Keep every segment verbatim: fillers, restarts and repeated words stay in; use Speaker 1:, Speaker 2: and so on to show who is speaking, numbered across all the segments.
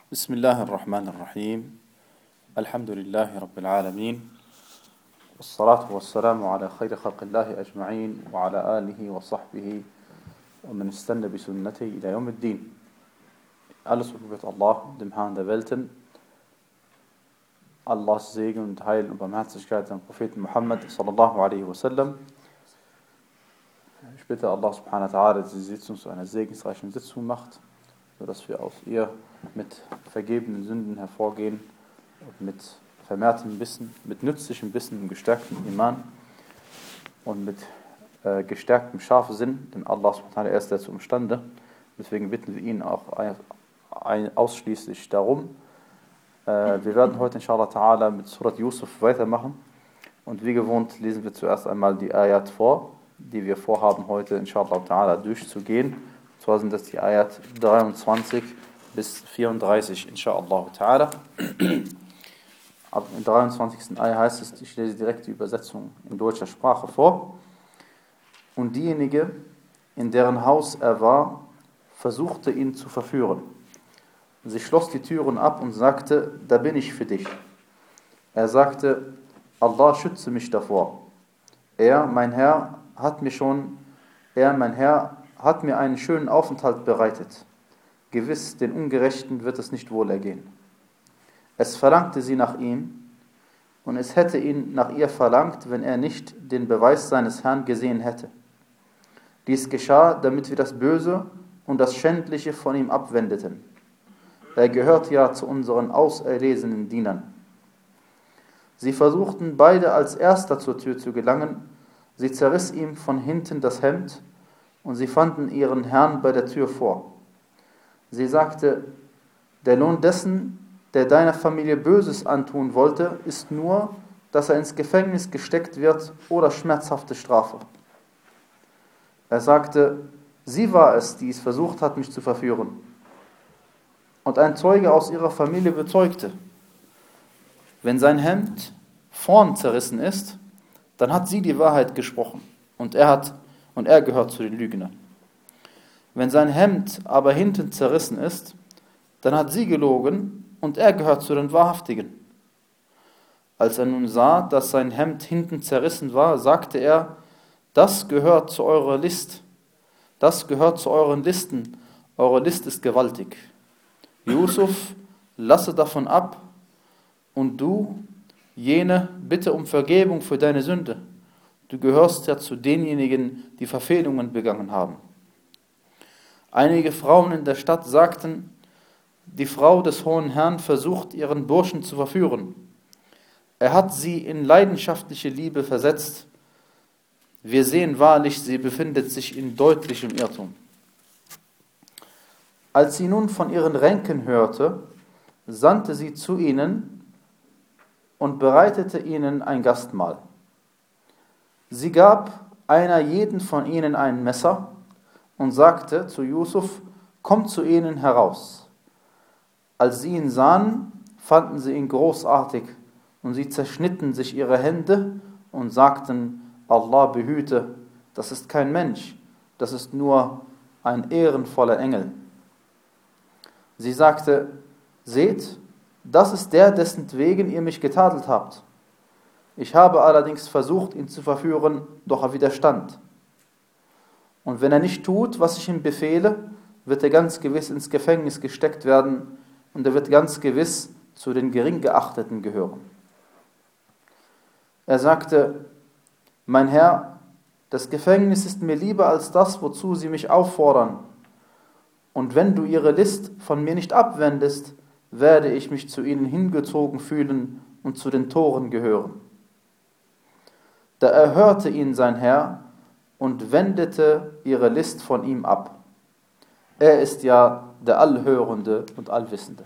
Speaker 1: بسم الله الرحمن الرحيم الحمد لله رب العالمين والصلاة والسلام على خير خلق الله أجمعين وعلى آله وصحبه ومن استنى بسنته إلى يوم الدين. Alles gebührt Allah, dem Herrn der Welten. Allahs Segen und Heil und Barmherzigkeit an Propheten Muhammad sallallahu alaihi wasallam. Ich bitte Allah subhanahu wa ta'ala, dass die Sitzung zu einer segensreichen Sitzung macht, sodass wir aus ihr mit vergebenen Sünden hervorgehen und mit vermehrtem Wissen, mit nützlichem Wissen und gestärktem Iman und mit äh, gestärktem Scharfsinn, denn Allah subhanahu wa ta'ala ist dazu imstande. Deswegen bitten wir ihn auch ein, ein, ausschließlich darum. Äh, wir werden heute inshallah ta'ala mit Surat Yusuf weitermachen und wie gewohnt lesen wir zuerst einmal die Ayat vor, die wir vorhaben heute inshallah ta'ala durchzugehen. Und zwar sind das die Ayat dreiundzwanzig bis vierunddreißig, inshallah ta'ala. Ab im dreiundzwanzigsten Ayat heißt es, ich lese direkt die Übersetzung in deutscher Sprache vor. Und diejenige, in deren Haus er war, versuchte ihn zu verführen. Sie schloss die Türen ab und sagte, da bin ich für dich. Er sagte, Allah schütze mich davor. Er, mein Herr, hat mir schon, er, mein Herr, hat mir einen schönen Aufenthalt bereitet. Gewiss, den Ungerechten wird es nicht wohlergehen. Es verlangte sie nach ihm, und es hätte ihn nach ihr verlangt, wenn er nicht den Beweis seines Herrn gesehen hätte. Dies geschah, damit wir das Böse und das Schändliche von ihm abwendeten. Er gehört ja zu unseren auserlesenen Dienern. Sie versuchten beide als Erster zur Tür zu gelangen. Sie zerriss ihm von hinten das Hemd, und sie fanden ihren Herrn bei der Tür vor. Sie sagte, der Lohn dessen, der deiner Familie Böses antun wollte, ist nur, dass er ins Gefängnis gesteckt wird oder schmerzhafte Strafe. Er sagte, sie war es, die es versucht hat, mich zu verführen. Und ein Zeuge aus ihrer Familie bezeugte, wenn sein Hemd vorn zerrissen ist, dann hat sie die Wahrheit gesprochen und er hat und er gehört zu den Lügnern. Wenn sein Hemd aber hinten zerrissen ist, dann hat sie gelogen und er gehört zu den Wahrhaftigen. Als er nun sah, dass sein Hemd hinten zerrissen war, sagte er, das gehört zu eurer List, das gehört zu euren Listen, eure List ist gewaltig. Yusuf, lasse davon ab und du, jene, bitte um Vergebung für deine Sünde. Du gehörst ja zu denjenigen, die Verfehlungen begangen haben. Einige Frauen in der Stadt sagten, die Frau des hohen Herrn versucht, ihren Burschen zu verführen. Er hat sie in leidenschaftliche Liebe versetzt. Wir sehen wahrlich, sie befindet sich in deutlichem Irrtum. Als sie nun von ihren Ränken hörte, sandte sie zu ihnen und bereitete ihnen ein Gastmahl. Sie gab einer jeden von ihnen ein Messer und sagte zu Yusuf, kommt zu ihnen heraus. Als sie ihn sahen, fanden sie ihn großartig und sie zerschnitten sich ihre Hände und sagten, Allah behüte, das ist kein Mensch, das ist nur ein ehrenvoller Engel. Sie sagte, seht, das ist der, dessen wegen ihr mich getadelt habt. Ich habe allerdings versucht, ihn zu verführen, doch er widerstand. Und wenn er nicht tut, was ich ihm befehle, wird er ganz gewiss ins Gefängnis gesteckt werden und er wird ganz gewiss zu den Geringgeachteten gehören. Er sagte, mein Herr, das Gefängnis ist mir lieber als das, wozu sie mich auffordern. Und wenn du ihre List von mir nicht abwendest, werde ich mich zu ihnen hingezogen fühlen und zu den Toren gehören. Da erhörte ihn sein Herr und wendete ihre List von ihm ab. Er ist ja der Allhörende und Allwissende.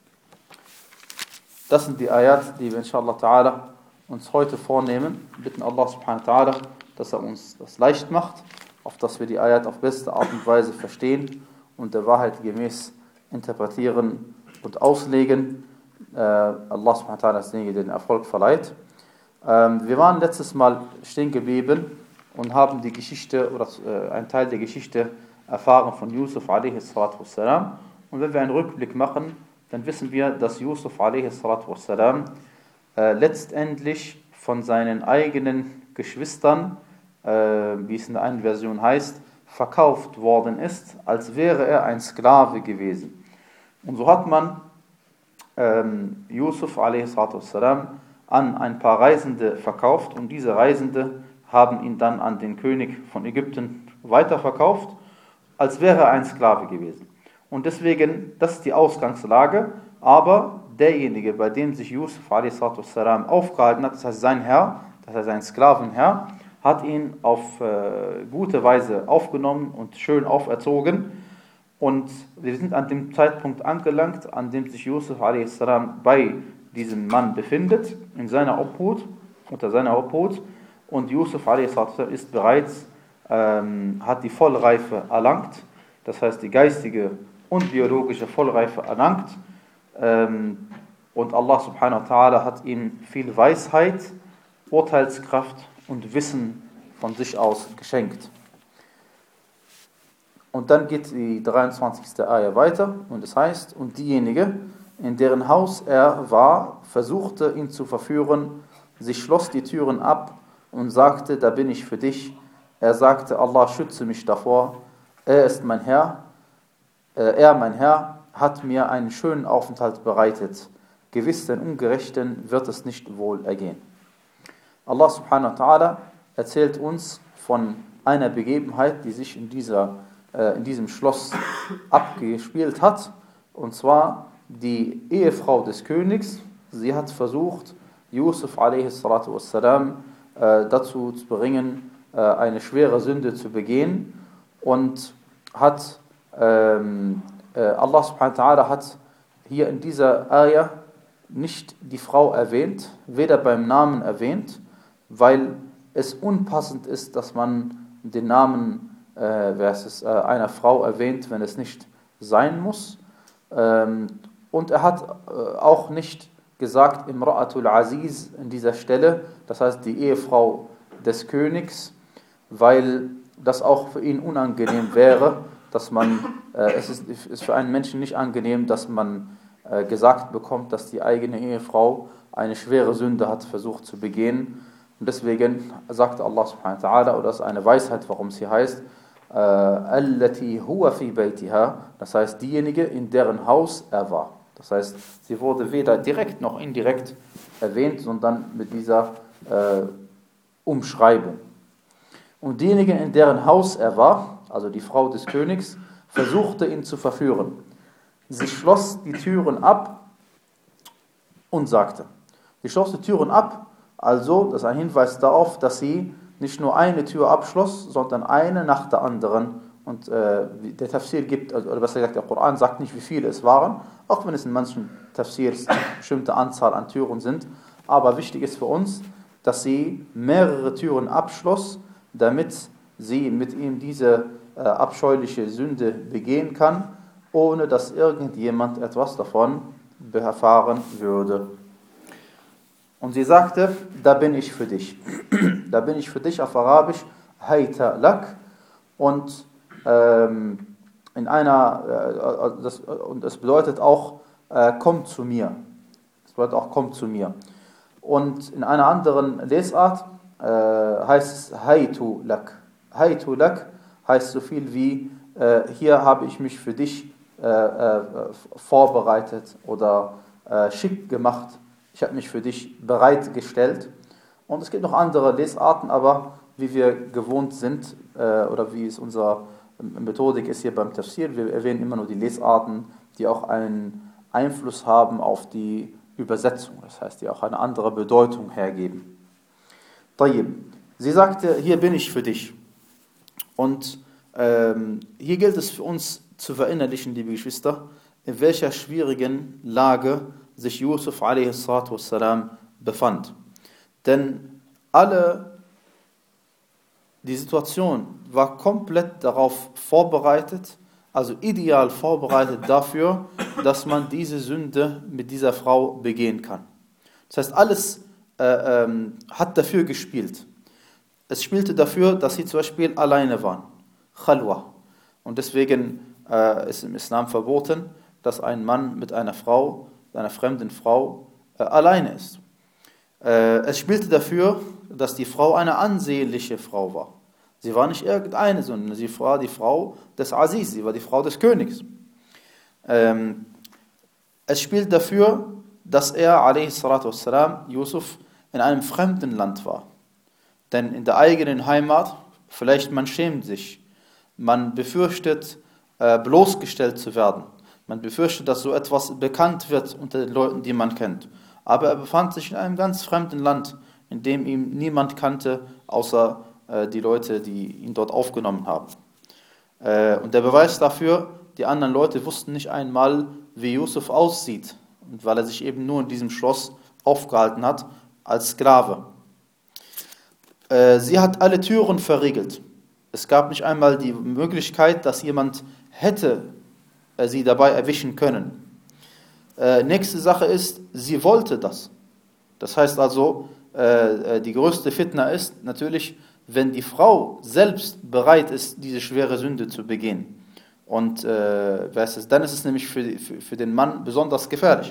Speaker 1: Das sind die Ayat, die wir inshallah ta'ala uns heute vornehmen. Wir bitten Allah subhanahu wa ta'ala, dass er uns das leicht macht, auf dass wir die Ayat auf beste Art und Weise verstehen und der Wahrheit gemäß interpretieren und auslegen. Äh, Allah subhanahu wa ta'ala ist derjenige, der den Erfolg verleiht. Ähm, wir waren letztes Mal stehen geblieben und haben die Geschichte oder äh, einen Teil der Geschichte erfahren von Yusuf alaihi salatu wassalam. Und wenn wir einen Rückblick machen, dann wissen wir, dass Yusuf a.s. äh, letztendlich von seinen eigenen Geschwistern, äh, wie es in der einen Version heißt, verkauft worden ist, als wäre er ein Sklave gewesen. Und so hat man ähm, Yusuf a.s. an ein paar Reisende verkauft und diese Reisende haben ihn dann an den König von Ägypten weiterverkauft, als wäre er ein Sklave gewesen. Und deswegen, das ist die Ausgangslage, aber derjenige, bei dem sich Yusuf a.s. aufgehalten hat, das heißt sein Herr, das heißt sein Sklavenherr, hat ihn auf äh, gute Weise aufgenommen und schön auferzogen. Und wir sind an dem Zeitpunkt angelangt, an dem sich Yusuf a.s. bei diesem Mann befindet, in seiner Obhut, unter seiner Obhut. Und Yusuf a.s. ist bereits, ähm, hat die Vollreife erlangt, das heißt die geistige und biologische Vollreife erlangt. Ähm, und Allah subhanahu wa ta'ala hat ihm viel Weisheit, Urteilskraft und Wissen von sich aus geschenkt. Und dann geht die dreiundzwanzigste Ayah weiter und es heißt, und diejenige, in deren Haus er war, versuchte ihn zu verführen, sie schloss die Türen ab und sagte, da bin ich für dich. Er sagte, Allah schütze mich davor, er ist mein Herr, äh, er, mein Herr, hat mir einen schönen Aufenthalt bereitet. Gewiss, den Ungerechten wird es nicht wohl ergehen. Allah subhanahu wa ta'ala erzählt uns von einer Begebenheit, die sich in, dieser, äh, in diesem Schloss abgespielt hat. Und zwar die Ehefrau des Königs. Sie hat versucht, Yusuf a.s. äh, dazu zu bringen, äh, eine schwere Sünde zu begehen. Und hat, ähm, äh, Allah subhanahu wa ta'ala hat hier in dieser Ayah nicht die Frau erwähnt, weder beim Namen erwähnt, weil es unpassend ist, dass man den Namen äh, versus, äh, einer Frau erwähnt, wenn es nicht sein muss. Ähm, und er hat äh, auch nicht gesagt, Imra'atul Aziz in dieser Stelle, das heißt die Ehefrau des Königs, weil das auch für ihn unangenehm wäre, dass man, äh, es ist, ist für einen Menschen nicht angenehm, dass man äh, gesagt bekommt, dass die eigene Ehefrau eine schwere Sünde hat versucht zu begehen. Und deswegen sagt Allah subhanahu wa ta'ala, oder das ist eine Weisheit, warum es hier heißt, allati huwa fi baytiha, das heißt diejenige, in deren Haus er war. Das heißt, sie wurde weder direkt noch indirekt erwähnt, sondern mit dieser äh, Umschreibung. Und diejenige, in deren Haus er war, also die Frau des Königs, versuchte ihn zu verführen. Sie schloss die Türen ab und sagte, sie schloss die Türen ab, also das ist ein Hinweis darauf, dass sie nicht nur eine Tür abschloss, sondern eine nach der anderen. Und äh, der Tafsir gibt, also, oder besser gesagt, der Koran sagt nicht, wie viele es waren, auch wenn es in manchen Tafsirs eine bestimmte Anzahl an Türen sind. Aber wichtig ist für uns, dass sie mehrere Türen abschloss, damit sie mit ihm diese äh, abscheuliche Sünde begehen kann, ohne dass irgendjemand etwas davon erfahren würde. Und sie sagte, da bin ich für dich. Da bin ich für dich auf Arabisch, Hayta lak. Und ähm, in einer, äh, das, und es bedeutet auch, äh, komm zu mir. Es bedeutet auch, komm zu mir. Und in einer anderen Lesart äh, heißt es Haytu lak. Haytu lak heißt so viel wie, äh, hier habe ich mich für dich äh, äh, vorbereitet oder äh, schick gemacht. Ich habe mich für dich bereitgestellt. Und es gibt noch andere Lesarten, aber wie wir gewohnt sind, äh, oder wie es unsere Methodik ist hier beim Tafsir, wir erwähnen immer nur die Lesarten, die auch einen Einfluss haben auf die Übersetzung, das heißt, die auch eine andere Bedeutung hergeben. Tayyib. Sie sagte, hier bin ich für dich. Und ähm, hier gilt es für uns zu verinnerlichen, liebe Geschwister, in welcher schwierigen Lage sich Yusuf a.s. befand. Denn alle, die Situation war komplett darauf vorbereitet, also ideal vorbereitet dafür, dass man diese Sünde mit dieser Frau begehen kann. Das heißt, alles äh, ähm, hat dafür gespielt. Es spielte dafür, dass sie zum Beispiel alleine waren. Khalwa. Und deswegen äh, ist im Islam verboten, dass ein Mann mit einer Frau, einer fremden Frau, äh, alleine ist. Äh, es spielte dafür, dass die Frau eine ansehnliche Frau war. Sie war nicht irgendeine, sondern sie war die Frau des Aziz, sie war die Frau des Königs. Ähm, es spielt dafür, dass er, a.s.w., Yusuf, in einem fremden Land war. Denn in der eigenen Heimat, vielleicht man schämt sich, man befürchtet, äh, bloßgestellt zu werden. Man befürchtet, dass so etwas bekannt wird unter den Leuten, die man kennt. Aber er befand sich in einem ganz fremden Land, in dem ihn niemand kannte, außer äh, die Leute, die ihn dort aufgenommen haben. Äh, und der Beweis dafür, die anderen Leute wussten nicht einmal, wie Yusuf aussieht, und weil er sich eben nur in diesem Schloss aufgehalten hat, als Sklave. Äh, sie hat alle Türen verriegelt. Es gab nicht einmal die Möglichkeit, dass jemand hätte äh, sie dabei erwischen können. Äh, nächste Sache ist, sie wollte das. Das heißt also, äh, die größte Fitna ist natürlich, wenn die Frau selbst bereit ist, diese schwere Sünde zu begehen. Und äh, dann ist es nämlich für, für, für den Mann besonders gefährlich.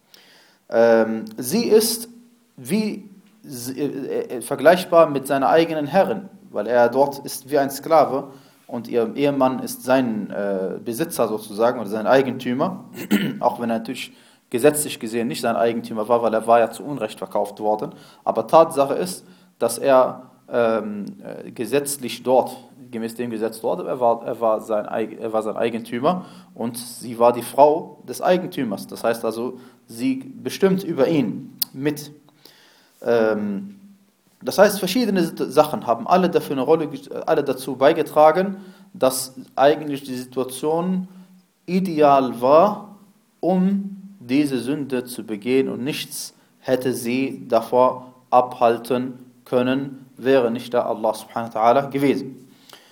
Speaker 1: Ähm, sie ist wie äh, äh, vergleichbar mit seiner eigenen Herrin, weil er dort ist wie ein Sklave und ihr Ehemann ist sein äh, Besitzer sozusagen oder sein Eigentümer, auch wenn er natürlich gesetzlich gesehen nicht sein Eigentümer war, weil er war ja zu Unrecht verkauft worden. Aber Tatsache ist, dass er ähm, äh, gesetzlich dort, gemäß dem Gesetz dort, er war, er, war sein, er war sein Eigentümer und sie war die Frau des Eigentümers. Das heißt also, sie bestimmt über ihn mit. Ähm, das heißt, verschiedene Sachen haben alle dafür eine Rolle, alle dazu beigetragen, dass eigentlich die Situation ideal war, um diese Sünde zu begehen, und nichts hätte sie davor abhalten können, wäre nicht da Allah subhanahu wa ta'ala gewesen.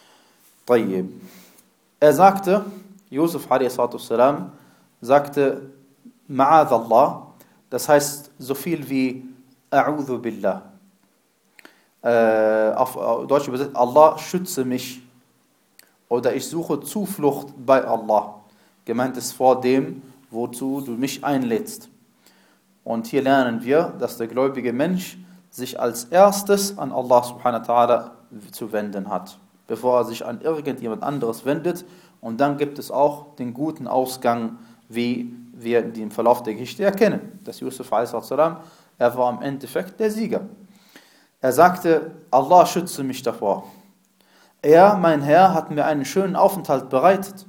Speaker 1: Er sagte, Yusuf a.s. sagte, Ma'adh Allah, das heißt so viel wie A'udhu Billah. Äh, auf Deutsch übersetzt, Allah schütze mich, oder ich suche Zuflucht bei Allah. Gemeint ist vor dem, wozu du mich einlädst. Und hier lernen wir, dass der gläubige Mensch sich als erstes an Allah subhanahu wa ta'ala zu wenden hat, bevor er sich an irgendjemand anderes wendet. Und dann gibt es auch den guten Ausgang, wie wir im Verlauf der Geschichte erkennen. Dass Yusuf a.s. er war im Endeffekt der Sieger. Er sagte, Allah schütze mich davor. Er, mein Herr, hat mir einen schönen Aufenthalt bereitet.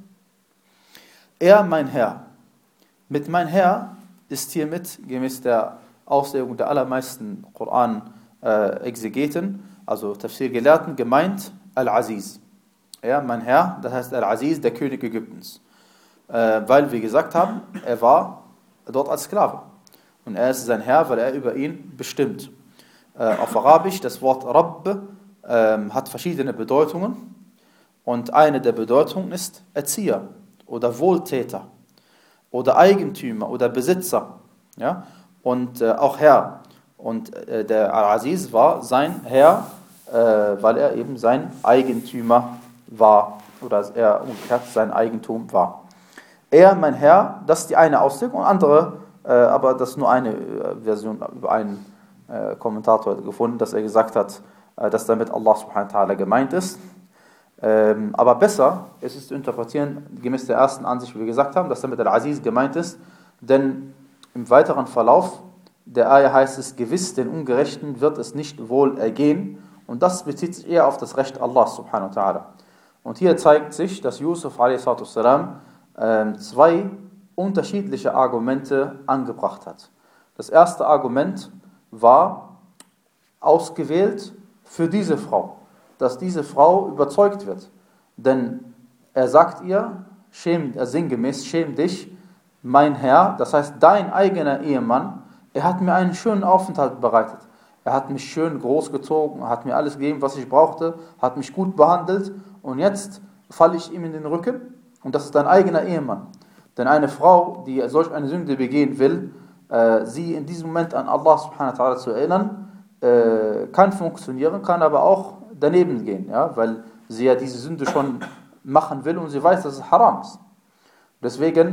Speaker 1: Er, mein Herr. Mit mein Herr ist hiermit, gemäß der Auslegung der allermeisten Koran-Exegeten, also Tafsir-Gelehrten, gemeint Al-Aziz. Ja, mein Herr, das heißt Al-Aziz, der König Ägyptens. Äh, weil wir gesagt haben, er war dort als Sklave. Und er ist sein Herr, weil er über ihn bestimmt. Äh, auf Arabisch, das Wort Rabb äh, hat verschiedene Bedeutungen. Und eine der Bedeutungen ist Erzieher oder Wohltäter oder Eigentümer oder Besitzer. Ja? Und äh, auch Herr. Und äh, der Al-Aziz war sein Herr, äh, weil er eben sein Eigentümer war. Oder er umgekehrt sein Eigentum war. Er, mein Herr, das ist die eine Auslegung. Und andere, äh, aber das ist nur eine äh, Version über einen äh, Kommentator gefunden, dass er gesagt hat, äh, dass damit Allah subhanahu wa ta'ala gemeint ist. Ähm, aber besser ist es zu interpretieren, gemäß der ersten Ansicht, wie wir gesagt haben, dass damit Al-Aziz gemeint ist. Denn im weiteren Verlauf der Ayah heißt es, gewiss den Ungerechten wird es nicht wohl ergehen. Und das bezieht sich eher auf das Recht Allah subhanahu wa ta'ala. Und hier zeigt sich, dass Yusuf a s. äh, zwei unterschiedliche Argumente angebracht hat. Das erste Argument war ausgewählt für diese Frau, dass diese Frau überzeugt wird. Denn er sagt ihr, schäm, äh, sinngemäß, schäm dich, mein Herr, das heißt dein eigener Ehemann, er hat mir einen schönen Aufenthalt bereitet. Er hat mich schön großgezogen, hat mir alles gegeben, was ich brauchte, hat mich gut behandelt und jetzt falle ich ihm in den Rücken und das ist dein eigener Ehemann. Denn eine Frau, die solch eine Sünde begehen will, äh, sie in diesem Moment an Allah subhanahu wa ta'ala zu erinnern, äh, kann funktionieren, kann aber auch daneben gehen, ja, weil sie ja diese Sünde schon machen will und sie weiß, dass es haram ist. Deswegen äh,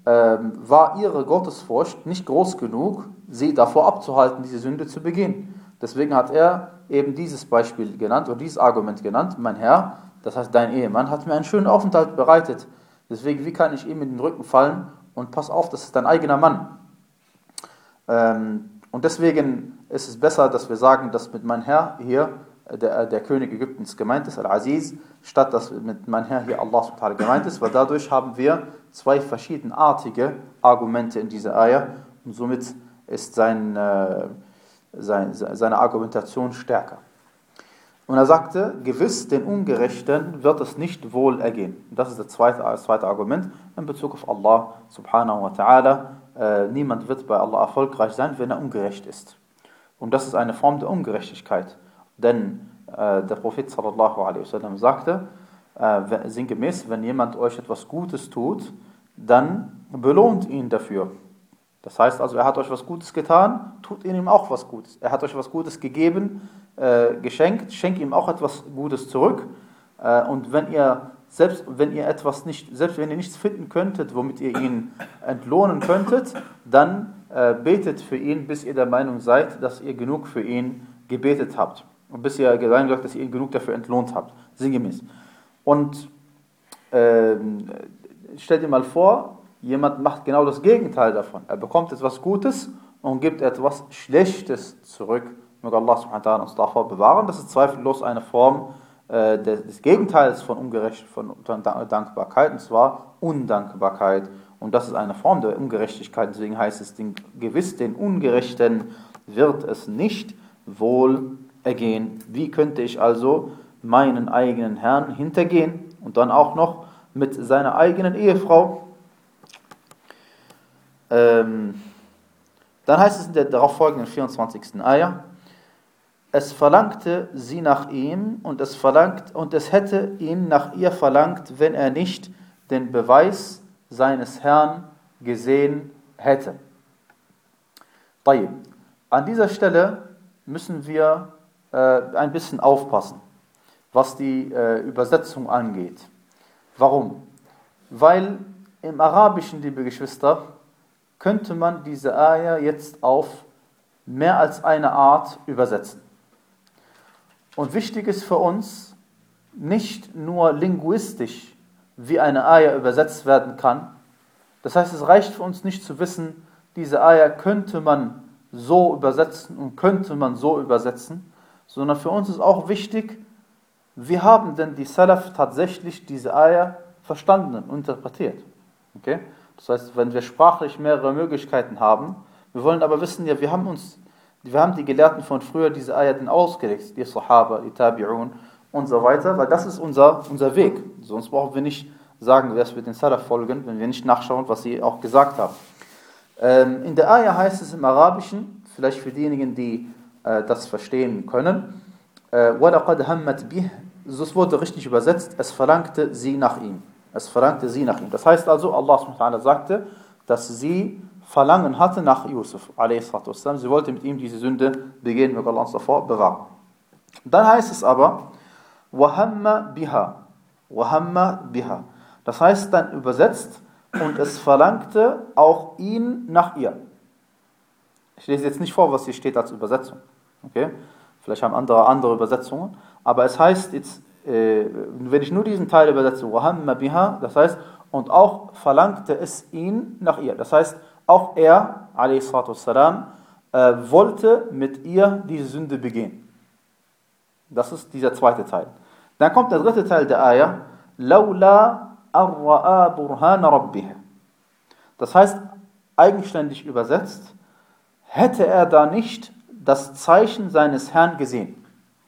Speaker 1: ähm, war ihre Gottesfurcht nicht groß genug, sie davor abzuhalten, diese Sünde zu begehen. Deswegen hat er eben dieses Beispiel genannt oder dieses Argument genannt: Mein Herr, das heißt dein Ehemann, hat mir einen schönen Aufenthalt bereitet. Deswegen, wie kann ich ihm in den Rücken fallen und pass auf, das ist dein eigener Mann. Ähm, und deswegen ist es besser, dass wir sagen, dass mit mein Herr hier der, der König Ägyptens gemeint ist, Al-Aziz, statt dass mit mein Herr hier Allah subhanahu wa ta'ala gemeint ist, weil dadurch haben wir zwei verschiedenartige Argumente in dieser Ayah und somit ist sein, äh, sein, seine Argumentation stärker. Und er sagte, gewiss den Ungerechten wird es nicht wohl ergehen. Und das ist das zweite, das zweite Argument in Bezug auf Allah subhanahu wa ta'ala. Äh, niemand wird bei Allah erfolgreich sein, wenn er ungerecht ist. Und das ist eine Form der Ungerechtigkeit. Denn äh, der Prophet sallallahu alaihi wasallam sagte, äh, sinngemäß, wenn jemand euch etwas Gutes tut, dann belohnt ihn dafür. Das heißt also, er hat euch was Gutes getan, tut ihm auch was Gutes. Er hat euch was Gutes gegeben, äh, geschenkt, schenkt ihm auch etwas Gutes zurück. Äh, und wenn ihr selbst wenn ihr etwas nicht, selbst wenn ihr nichts finden könntet, womit ihr ihn entlohnen könntet, dann äh, betet für ihn, bis ihr der Meinung seid, dass ihr genug für ihn gebetet habt. Und bis ihr gesagt habt, dass ihr ihn genug dafür entlohnt habt. Sinngemäß. Und äh, stellt dir mal vor, jemand macht genau das Gegenteil davon. Er bekommt etwas Gutes und gibt etwas Schlechtes zurück. Möge Allah subhanahu wa ta'ala uns davor bewahren. Das ist zweifellos eine Form äh, des, des Gegenteils von Ungerecht, von Dankbarkeit, und zwar Undankbarkeit. Und das ist eine Form der Ungerechtigkeit. Deswegen heißt es, den, gewiss den Ungerechten wird es nicht wohl ergehen. Wie könnte ich also meinen eigenen Herrn hintergehen und dann auch noch mit seiner eigenen Ehefrau? Ähm, dann heißt es in der darauffolgenden vierundzwanzigsten Ayah: Es verlangte sie nach ihm und es verlangt und es hätte ihn nach ihr verlangt, wenn er nicht den Beweis seines Herrn gesehen hätte. Tayyib. An dieser Stelle müssen wir äh, ein bisschen aufpassen, was die äh, Übersetzung angeht. Warum? Weil im Arabischen, liebe Geschwister, könnte man diese Ayah jetzt auf mehr als eine Art übersetzen. Und wichtig ist für uns, nicht nur linguistisch, wie eine Ayah übersetzt werden kann. Das heißt, es reicht für uns nicht zu wissen, diese Ayah könnte man so übersetzen und könnte man so übersetzen, sondern für uns ist auch wichtig, wie haben denn die Salaf tatsächlich diese Ayah verstanden und interpretiert. Okay? Das heißt, wenn wir sprachlich mehrere Möglichkeiten haben, wir wollen aber wissen, ja, wir haben uns, wir haben die Gelehrten von früher diese Ayaten ausgelegt, die Sahaba, die Tabi'un und so weiter, weil das ist unser, unser Weg. Sonst brauchen wir nicht sagen, dass wir den Salaf folgen, wenn wir nicht nachschauen, was sie auch gesagt haben. Ähm, in der Ayah heißt es im Arabischen, vielleicht für diejenigen, die äh, das verstehen können, وَلَقَدْ هَمَّتْ بِهِ, das wurde richtig übersetzt, es verlangte sie nach ihm. Es verlangte sie nach ihm. Das heißt also, Allah subhanahu wa ta'ala sagte, dass sie Verlangen hatte nach Yusuf, a s. Sie wollte mit ihm diese Sünde begehen, möge Allah uns davor bewahren. Dann heißt es aber, وَهَمَّ بِهَا, وَهَمَّ بِهَا. Das heißt dann übersetzt, und es verlangte auch ihn nach ihr. Ich lese jetzt nicht vor, was hier steht als Übersetzung. Okay? Vielleicht haben andere andere Übersetzungen. Aber es heißt jetzt, äh, wenn ich nur diesen Teil übersetze, وَهَمَّ بِهَا, das heißt, und auch verlangte es ihn nach ihr. Das heißt, auch er, a.s., äh, wollte mit ihr diese Sünde begehen. Das ist dieser zweite Teil. Dann kommt der dritte Teil der Ayah, لَوْلَا أَرَّآ بُرْهَانَ رَبِّهِ. Das heißt, eigenständig übersetzt, hätte er da nicht das Zeichen seines Herrn gesehen.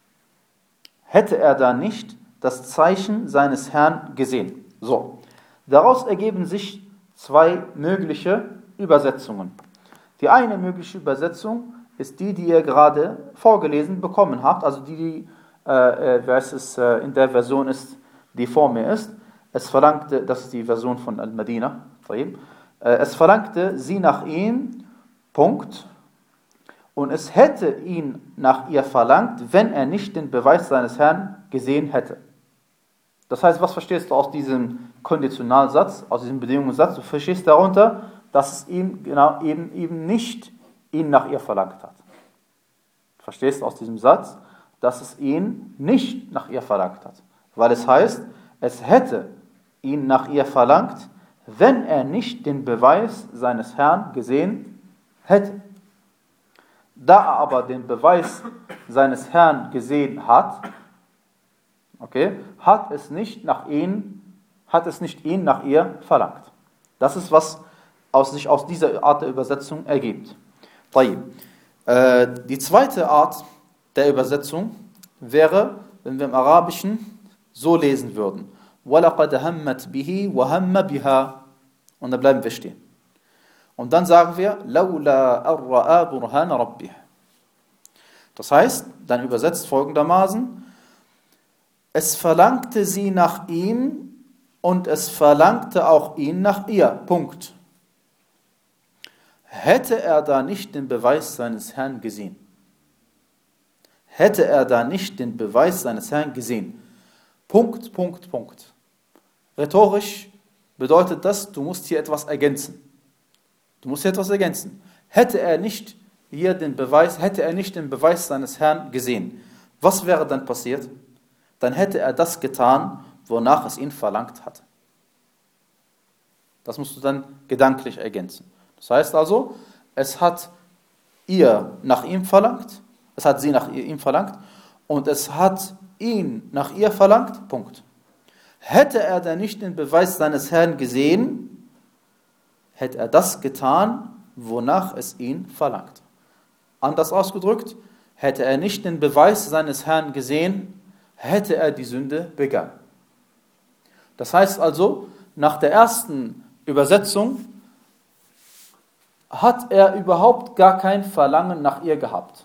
Speaker 1: Hätte er da nicht das Zeichen seines Herrn gesehen. So, daraus ergeben sich zwei mögliche Übersetzungen. Die eine mögliche Übersetzung ist die, die ihr gerade vorgelesen bekommen habt, also die, die äh, äh, es, äh, in der Version ist, die vor mir ist. Es verlangte, das ist die Version von Al-Madina, äh, es verlangte sie nach ihm, Punkt, und es hätte ihn nach ihr verlangt, wenn er nicht den Beweis seines Herrn gesehen hätte. Das heißt, was verstehst du aus diesem Konditionalsatz, aus diesem Bedingungssatz? Du verstehst darunter, dass es ihm genau eben, eben nicht ihn nach ihr verlangt hat. Du verstehst aus diesem Satz, dass es ihn nicht nach ihr verlangt hat. Weil es heißt, es hätte ihn nach ihr verlangt, wenn er nicht den Beweis seines Herrn gesehen hätte. Da er aber den Beweis seines Herrn gesehen hat, okay, hat es nicht nach ihn, hat es nicht ihn nach ihr verlangt. Das ist, was aus sich aus dieser Art der Übersetzung ergibt. Äh, die zweite Art der Übersetzung wäre, wenn wir im Arabischen so lesen würden: وَلَقَدْ هَمَّتْ بِهِ وَهَمَّ بِهَا. Und da bleiben wir stehen. Und dann sagen wir لَوْلَا أَرَّآ بُرْهَانَ رَبِّهِ. Das heißt, dann übersetzt folgendermaßen: Es verlangte sie nach ihm und es verlangte auch ihn nach ihr. Punkt. Hätte er da nicht den Beweis seines Herrn gesehen? Hätte er da nicht den Beweis seines Herrn gesehen? Punkt, Punkt, Punkt. Rhetorisch bedeutet das, du musst hier etwas ergänzen. Du musst hier etwas ergänzen. Hätte er nicht hier den Beweis, hätte er nicht den Beweis seines Herrn gesehen, was wäre dann passiert? Dann hätte er das getan, wonach es ihn verlangt hatte. Das musst du dann gedanklich ergänzen. Das heißt also, es hat ihr nach ihm verlangt, es hat sie nach ihm verlangt und es hat ihn nach ihr verlangt, Punkt. Hätte er denn nicht den Beweis seines Herrn gesehen, hätte er das getan, wonach es ihn verlangt. Anders ausgedrückt, hätte er nicht den Beweis seines Herrn gesehen, hätte er die Sünde begangen. Das heißt also, nach der ersten Übersetzung hat er überhaupt gar kein Verlangen nach ihr gehabt.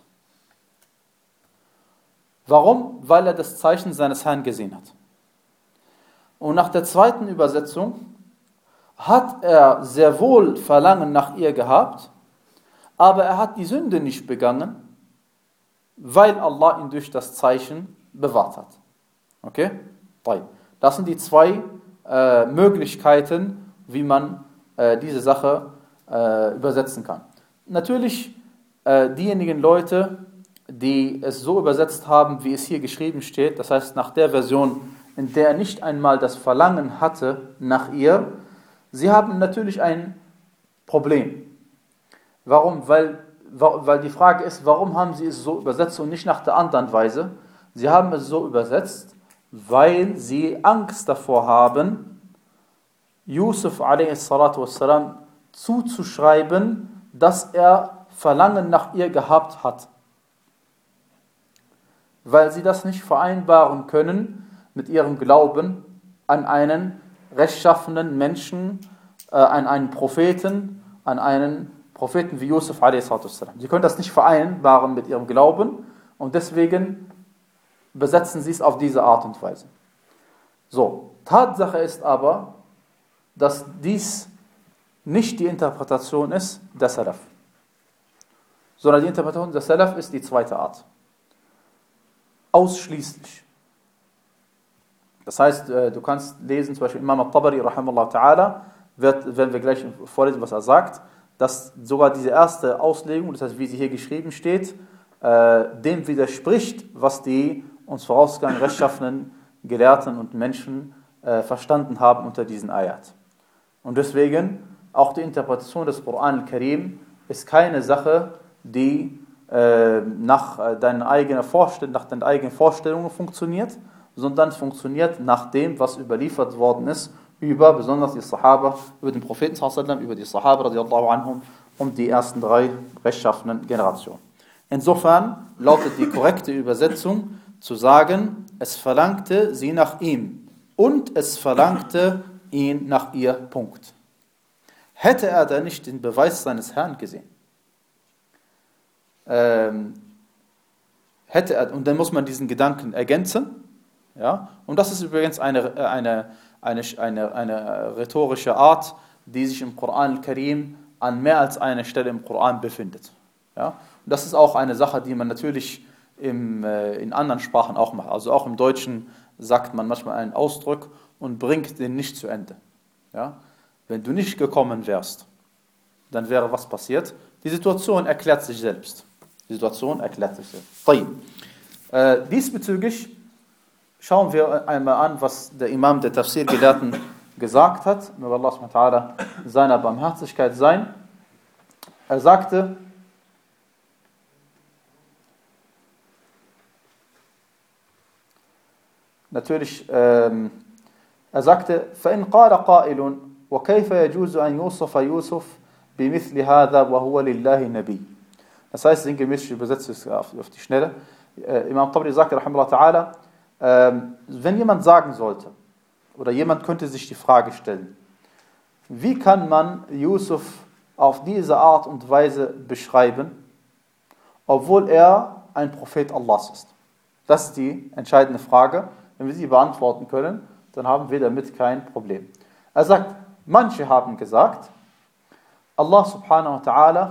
Speaker 1: Warum? Weil er das Zeichen seines Herrn gesehen hat. Und nach der zweiten Übersetzung hat er sehr wohl Verlangen nach ihr gehabt, aber er hat die Sünde nicht begangen, weil Allah ihn durch das Zeichen bewahrt hat. Okay? Das sind die zwei äh, Möglichkeiten, wie man äh, diese Sache äh, übersetzen kann. Natürlich, äh, diejenigen Leute, die es so übersetzt haben, wie es hier geschrieben steht, das heißt nach der Version, in der er nicht einmal das Verlangen hatte nach ihr, sie haben natürlich ein Problem. Warum? Weil, weil die Frage ist, warum haben sie es so übersetzt und nicht nach der anderen Weise? Sie haben es so übersetzt, weil sie Angst davor haben, Yusuf a s zuzuschreiben, dass er Verlangen nach ihr gehabt hat. Weil sie das nicht vereinbaren können mit ihrem Glauben an einen rechtschaffenen Menschen, äh, an einen Propheten, an einen Propheten wie Yusuf a s. Sie können das nicht vereinbaren mit ihrem Glauben und deswegen besetzen sie es auf diese Art und Weise. So, Tatsache ist aber, dass dies nicht die Interpretation ist der Salaf, sondern die Interpretation der Salaf ist die zweite Art. Ausschließlich. Das heißt, du kannst lesen, zum Beispiel Imam al-Tabari, rahimahullah ta'ala, wird, werden wir gleich vorlesen, was er sagt, dass sogar diese erste Auslegung, das heißt, wie sie hier geschrieben steht, äh, dem widerspricht, was die uns vorausgegangenen rechtschaffenen Gelehrten und Menschen äh, verstanden haben unter diesen Ayat. Und deswegen, auch die Interpretation des Koran al-Karim ist keine Sache, die äh, nach, äh, deinen eigenen Vorstell- nach deinen eigenen Vorstellungen funktioniert, sondern es funktioniert nach dem, was überliefert worden ist, über besonders die Sahaba, über den Propheten sallallahu alaihi wasallam, über die Sahaba radiallahu anhum und die ersten drei rechtschaffenen Generationen. Insofern lautet die korrekte Übersetzung zu sagen, es verlangte sie nach ihm und es verlangte ihn nach ihr, Punkt. Hätte er da nicht den Beweis seines Herrn gesehen? Ähm, hätte er, und dann muss man diesen Gedanken ergänzen, ja, und das ist übrigens eine, eine, eine, eine, eine rhetorische Art, die sich im Koran al-Karim an mehr als einer Stelle im Koran befindet. Ja, und das ist auch eine Sache, die man natürlich im, äh, in anderen Sprachen auch macht. Also auch im Deutschen sagt man manchmal einen Ausdruck und bringt den nicht zu Ende. Ja? Wenn du nicht gekommen wärst, dann wäre was passiert? Die Situation erklärt sich selbst. Die Situation erklärt sich selbst. Äh, diesbezüglich schauen wir einmal an, was der Imam der Tafsir-Gelehrten gesagt hat. Möge Allah subhanahu wa ta'ala seiner Barmherzigkeit sein. Er sagte, natürlich, ähm, er sagte, فَإِنْ قَالَ قَائِلٌ وَكَيْفَ يَجُوزُ أَنْ يُوصَفَ يُوسُف بِمِثْلِ هَذَا وَهُوَ لِلَّهِ نَبِيٌّ. Das heißt, sinngemäß, ich übersetze es auf, auf die Schnelle. Äh, Imam Tabari sagte, rahimahullah ta'ala, ähm, wenn jemand sagen sollte, oder jemand könnte sich die Frage stellen, wie kann man Yusuf auf diese Art und Weise beschreiben, obwohl er ein Prophet Allahs ist? Das ist die entscheidende Frage. Wenn wir sie beantworten können, dann haben wir damit kein Problem. Er sagt, manche haben gesagt, Allah subhanahu wa ta'ala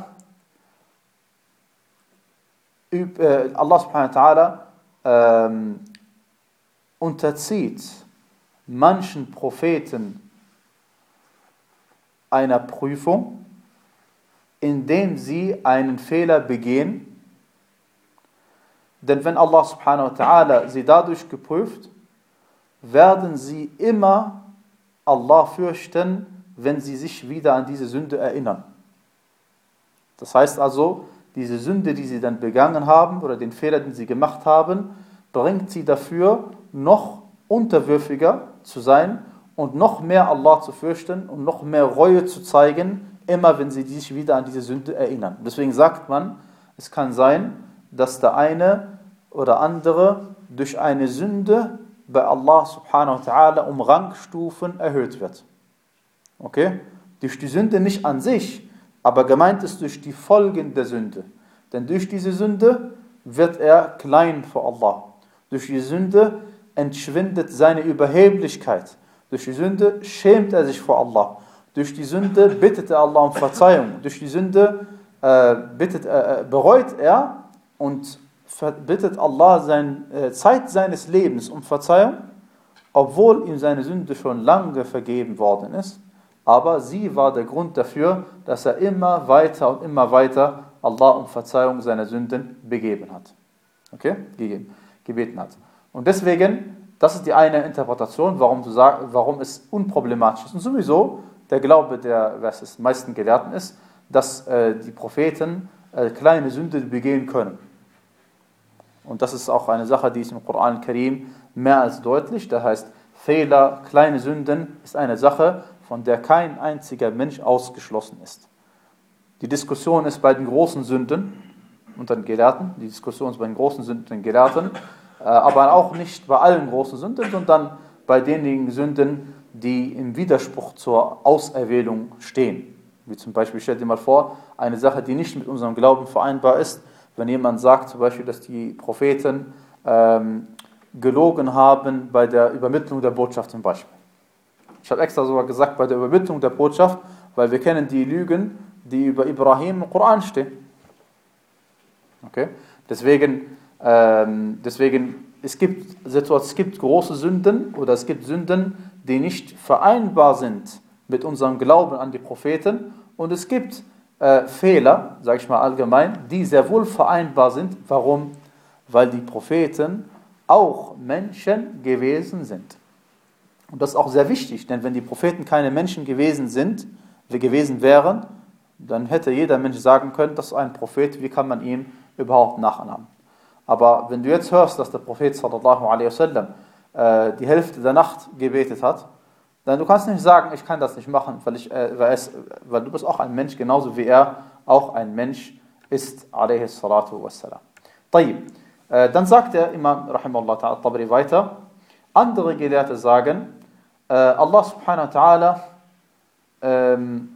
Speaker 1: äh, Allah subhanahu wa ta'ala ähm, unterzieht manchen Propheten einer Prüfung, indem sie einen Fehler begehen. Denn wenn Allah subhanahu wa ta'ala sie dadurch geprüft, werden sie immer Allah fürchten, wenn sie sich wieder an diese Sünde erinnern. Das heißt also, diese Sünde, die sie dann begangen haben, oder den Fehler, den sie gemacht haben, bringt sie dafür, noch unterwürfiger zu sein und noch mehr Allah zu fürchten und noch mehr Reue zu zeigen, immer wenn sie sich wieder an diese Sünde erinnern. Deswegen sagt man, es kann sein, dass der eine oder andere durch eine Sünde bei Allah subhanahu wa ta'ala um Rangstufen erhöht wird. Okay? Durch die Sünde nicht an sich, aber gemeint ist durch die Folgen der Sünde. Denn durch diese Sünde wird er klein vor Allah. Durch die Sünde entschwindet seine Überheblichkeit. Durch die Sünde schämt er sich vor Allah. Durch die Sünde bittet er Allah um Verzeihung. Durch die Sünde äh, bittet, äh, bereut er und bittet Allah sein, äh, Zeit seines Lebens um Verzeihung, obwohl ihm seine Sünde schon lange vergeben worden ist. Aber sie war der Grund dafür, dass er immer weiter und immer weiter Allah um Verzeihung seiner Sünden begeben hat. Okay? Gegeben, gebeten hat. Und deswegen, das ist die eine Interpretation, warum, du sag, warum es unproblematisch ist. Und sowieso, der Glaube der, was es meisten Gelehrten ist, dass äh, die Propheten äh, kleine Sünden begehen können. Und das ist auch eine Sache, die ist im Koran Karim mehr als deutlich. Das heißt, Fehler, kleine Sünden ist eine Sache, von der kein einziger Mensch ausgeschlossen ist. Die Diskussion ist bei den großen Sünden unter den Gelehrten, die Diskussion ist bei den großen Sünden unter den Gelehrten, aber auch nicht bei allen großen Sünden, sondern bei denjenigen Sünden, die im Widerspruch zur Auserwählung stehen. Wie zum Beispiel, stell dir mal vor, eine Sache, die nicht mit unserem Glauben vereinbar ist, wenn jemand sagt zum Beispiel, dass die Propheten ähm, gelogen haben bei der Übermittlung der Botschaft zum Beispiel. Ich habe extra sogar gesagt, bei der Übermittlung der Botschaft, weil wir kennen die Lügen, die über Ibrahim im Koran stehen. Okay? Deswegen, ähm, deswegen es, gibt, es gibt große Sünden oder es gibt Sünden, die nicht vereinbar sind mit unserem Glauben an die Propheten, und es gibt äh, Fehler, sage ich mal allgemein, die sehr wohl vereinbar sind. Warum? Weil die Propheten auch Menschen gewesen sind. Und das ist auch sehr wichtig, denn wenn die Propheten keine Menschen gewesen sind, gewesen wären, dann hätte jeder Mensch sagen können, das ist ein Prophet, wie kann man ihm überhaupt nachahmen? Aber wenn du jetzt hörst, dass der Prophet sallallahu alaihi wasallam äh, die Hälfte der Nacht gebetet hat, dann du kannst nicht sagen, ich kann das nicht machen, weil, ich, äh, weil, es, weil du bist auch ein Mensch, genauso wie er auch ein Mensch ist, alaihi salatu wassalam. Tayyib. Äh, dann sagt der Imam rahimahullah ta'ala Tabari weiter, andere Gelehrte sagen, äh, Allah subhanahu wa ta'ala ähm,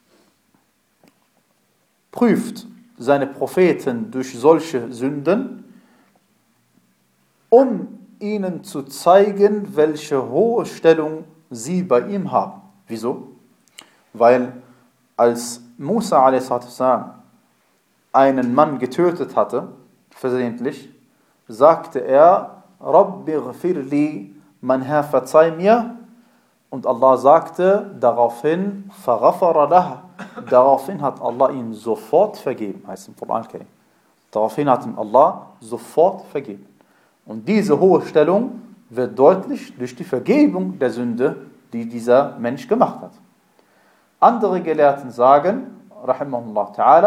Speaker 1: prüft seine Propheten durch solche Sünden, um ihnen zu zeigen, welche hohe Stellung sie bei ihm haben. Wieso? Weil als Musa a s. einen Mann getötet hatte, versehentlich, sagte er, Rabbi ghfirli, mein Herr, verzeih mir. Und Allah sagte daraufhin, فَغَفَرَ لَهُ, daraufhin hat Allah ihm sofort vergeben, heißt im Koran. Daraufhin hat ihm Allah sofort vergeben. Und diese hohe Stellung wird deutlich durch die Vergebung der Sünde, die dieser Mensch gemacht hat. Andere Gelehrten sagen, rahimahullah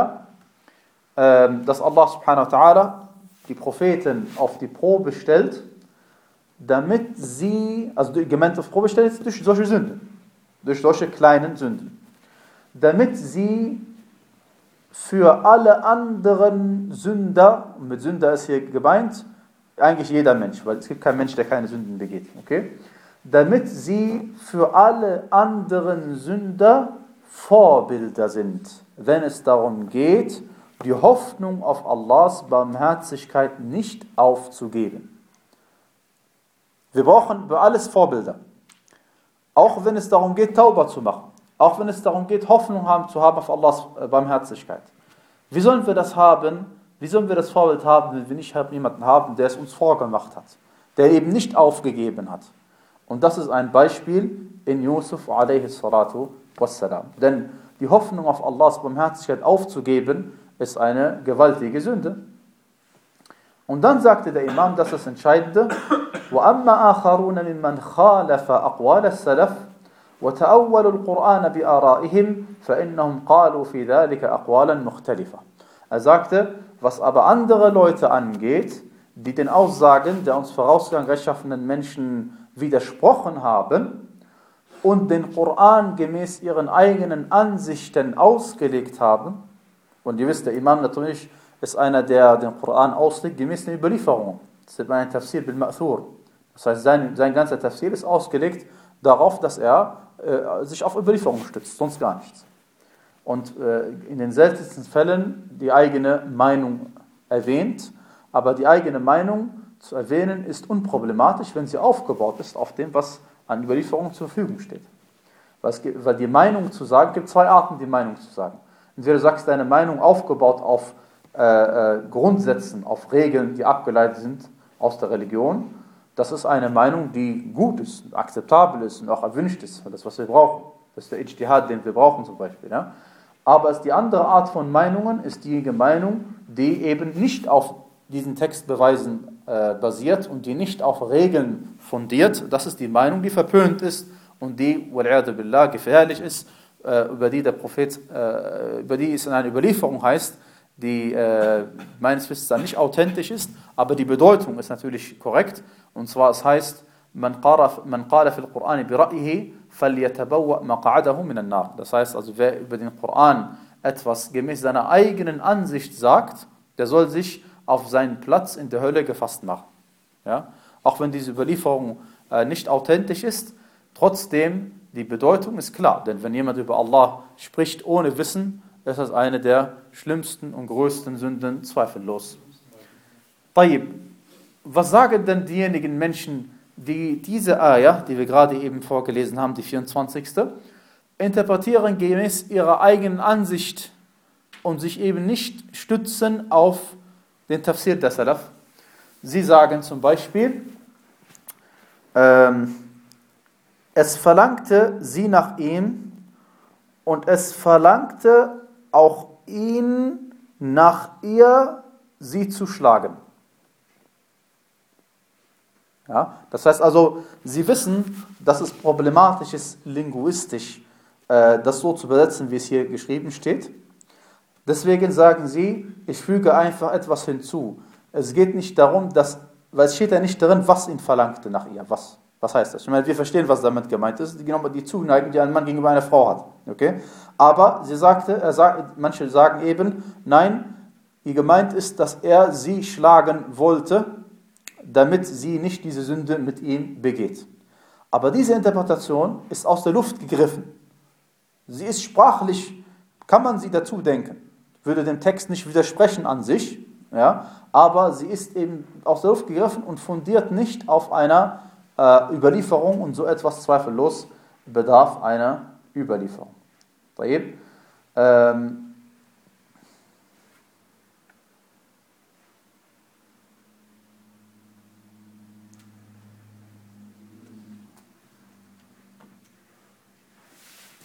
Speaker 1: ta'ala, dass Allah subhanahu wa ta'ala die Propheten auf die Probe stellt, damit sie, also gemeint auf Probe stellt, durch solche Sünden, durch solche kleinen Sünden, damit sie für alle anderen Sünder, und mit Sünder ist hier gemeint, eigentlich jeder Mensch, weil es gibt keinen Mensch, der keine Sünden begeht, okay? Damit sie für alle anderen Sünder Vorbilder sind, wenn es darum geht, die Hoffnung auf Allahs Barmherzigkeit nicht aufzugeben. Wir brauchen für alles Vorbilder. Auch wenn es darum geht, Tauba zu machen. Auch wenn es darum geht, Hoffnung haben, zu haben auf Allahs Barmherzigkeit. Wie sollen wir das haben? Wie sollen wir das Vorbild haben, wenn wir nicht jemanden haben, der es uns vorgemacht hat? Der eben nicht aufgegeben hat. Und das ist ein Beispiel in Yusuf alaihi salatu wassalam. Denn die Hoffnung auf Allahs Barmherzigkeit aufzugeben, ist eine gewaltige Sünde. Und dann sagte der Imam, das ist das Entscheidende, وَأَمَّا آخَرُونَ مِمَّنْ خَالَفَ أَقْوَالَ السَّلَفِ وَتَأَوَّلُوا الْقُرْآنَ بِآرَائِهِمْ فَإِنَّهُمْ قَالُوا فِي ذَلِكَ أَقْوَالًا مُخْتَلِفًا. Er sagte, was aber andere Leute angeht, die den Aussagen der uns vorausgegangen rechtschaffenen Menschen widersprochen haben und den Koran gemäß ihren eigenen Ansichten ausgelegt haben, und ihr wisst, der Imam natürlich ist einer, der den Koran auslegt gemäß den Überlieferungen. Das ist ein Tafsir bil Ma'thur. Das heißt, sein, sein ganzer Tafsir ist ausgelegt darauf, dass er äh, sich auf Überlieferungen stützt, sonst gar nichts. Und äh, in den seltensten Fällen die eigene Meinung erwähnt, aber die eigene Meinung zu erwähnen ist unproblematisch, wenn sie aufgebaut ist auf dem, was an Überlieferungen zur Verfügung steht. Weil, es gibt, weil die Meinung zu sagen, es gibt zwei Arten, die Meinung zu sagen. Entweder du sagst deine Meinung aufgebaut auf äh, äh, Grundsätzen, auf Regeln, die abgeleitet sind aus der Religion. Das ist eine Meinung, die gut ist, akzeptabel ist und auch erwünscht ist, das, was wir brauchen. Das ist der Ijtihad, den wir brauchen zum Beispiel. Ja? Aber die andere Art von Meinungen ist die Meinung, die eben nicht auf diesen Textbeweisen äh, basiert und die nicht auf Regeln fundiert. Das ist die Meinung, die verpönt ist und die, wal'iyadu billah, gefährlich ist, äh, über die der Prophet, äh, über die es in einer Überlieferung heißt, die äh, meines Wissens dann nicht authentisch ist, aber die Bedeutung ist natürlich korrekt. Und zwar, es heißt, man qala fil Qur'ani bi ra'yihi falyatabawwa maq'adahu min an-nar. Das heißt also, wer über den Koran etwas gemäß seiner eigenen Ansicht sagt, der soll sich auf seinen Platz in der Hölle gefasst machen. Ja? Auch wenn diese Überlieferung äh, nicht authentisch ist, trotzdem, die Bedeutung ist klar. Denn wenn jemand über Allah spricht ohne Wissen, ist das eine der schlimmsten und größten Sünden, zweifellos. Tayyib. Was sagen denn diejenigen Menschen, die diese Ayah, die wir gerade eben vorgelesen haben, die vierundzwanzigste, interpretieren gemäß ihrer eigenen Ansicht und sich eben nicht stützen auf den Tafsir der Salaf? Sie sagen zum Beispiel, ähm, es verlangte sie nach ihm und es verlangte auch ihn nach ihr, sie zu schlagen. Ja, das heißt also, sie wissen, dass es problematisch ist, linguistisch äh, das so zu übersetzen, wie es hier geschrieben steht. Deswegen sagen sie, ich füge einfach etwas hinzu. Es geht nicht darum, dass, weil es steht ja nicht drin, was ihn verlangte nach ihr. Was, was heißt das? Ich meine, wir verstehen, was damit gemeint ist. Genau die Zuneigung, die ein Mann gegenüber einer Frau hat. Okay? Aber sie sagte, er sagt, manche sagen eben, nein, die gemeint ist, dass er sie schlagen wollte, damit sie nicht diese Sünde mit ihm begeht. Aber diese Interpretation ist aus der Luft gegriffen. Sie ist sprachlich, kann man sie dazu denken, würde dem Text nicht widersprechen an sich, ja, aber sie ist eben aus der Luft gegriffen und fundiert nicht auf einer äh, Überlieferung, und so etwas zweifellos bedarf einer Überlieferung. Ähm,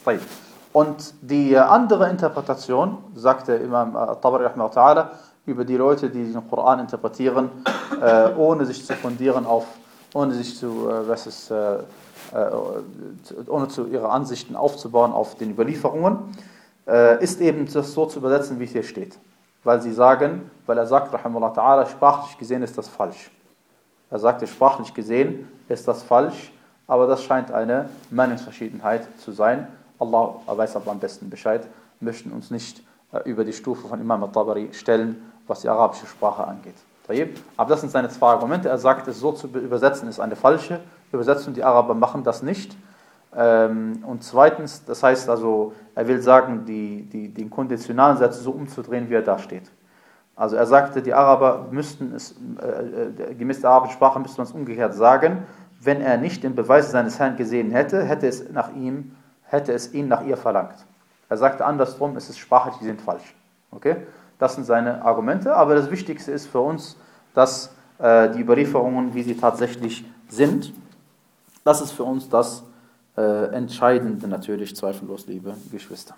Speaker 1: Und die andere Interpretation, sagte Imam Tabari rahimahullah über die Leute, die den Koran interpretieren, äh, ohne sich zu fundieren auf, ohne sich zu, äh, was ist, äh, ohne zu ihre Ansichten aufzubauen auf den Überlieferungen, äh, ist eben das so zu übersetzen, wie es hier steht. Weil sie sagen, weil er sagt, rahimahullah ta'ala, sprachlich gesehen ist das falsch. Er sagte, sprachlich gesehen ist das falsch, aber das scheint eine Meinungsverschiedenheit zu sein. Allah weiß aber am besten Bescheid. Wir möchten uns nicht äh, über die Stufe von Imam al-Tabari stellen, was die arabische Sprache angeht. Aber das sind seine zwei Argumente. Er sagt, es so zu übersetzen ist eine falsche Übersetzung. Die Araber machen das nicht. Ähm, und zweitens, das heißt also, er will sagen, die, die, den konditionalen Satz so umzudrehen, wie er da steht. Also er sagte, die Araber müssten es, äh, gemäß der arabischen Sprache müsste man es umgekehrt sagen, wenn er nicht den Beweis seines Herrn gesehen hätte, hätte es nach ihm, hätte es ihn nach ihr verlangt. Er sagte andersrum, es ist sprachlich gesehen falsch. Okay? Das sind seine Argumente, aber das Wichtigste ist für uns, dass äh, die Überlieferungen, wie sie tatsächlich sind, das ist für uns das äh, Entscheidende natürlich, zweifellos, liebe Geschwister.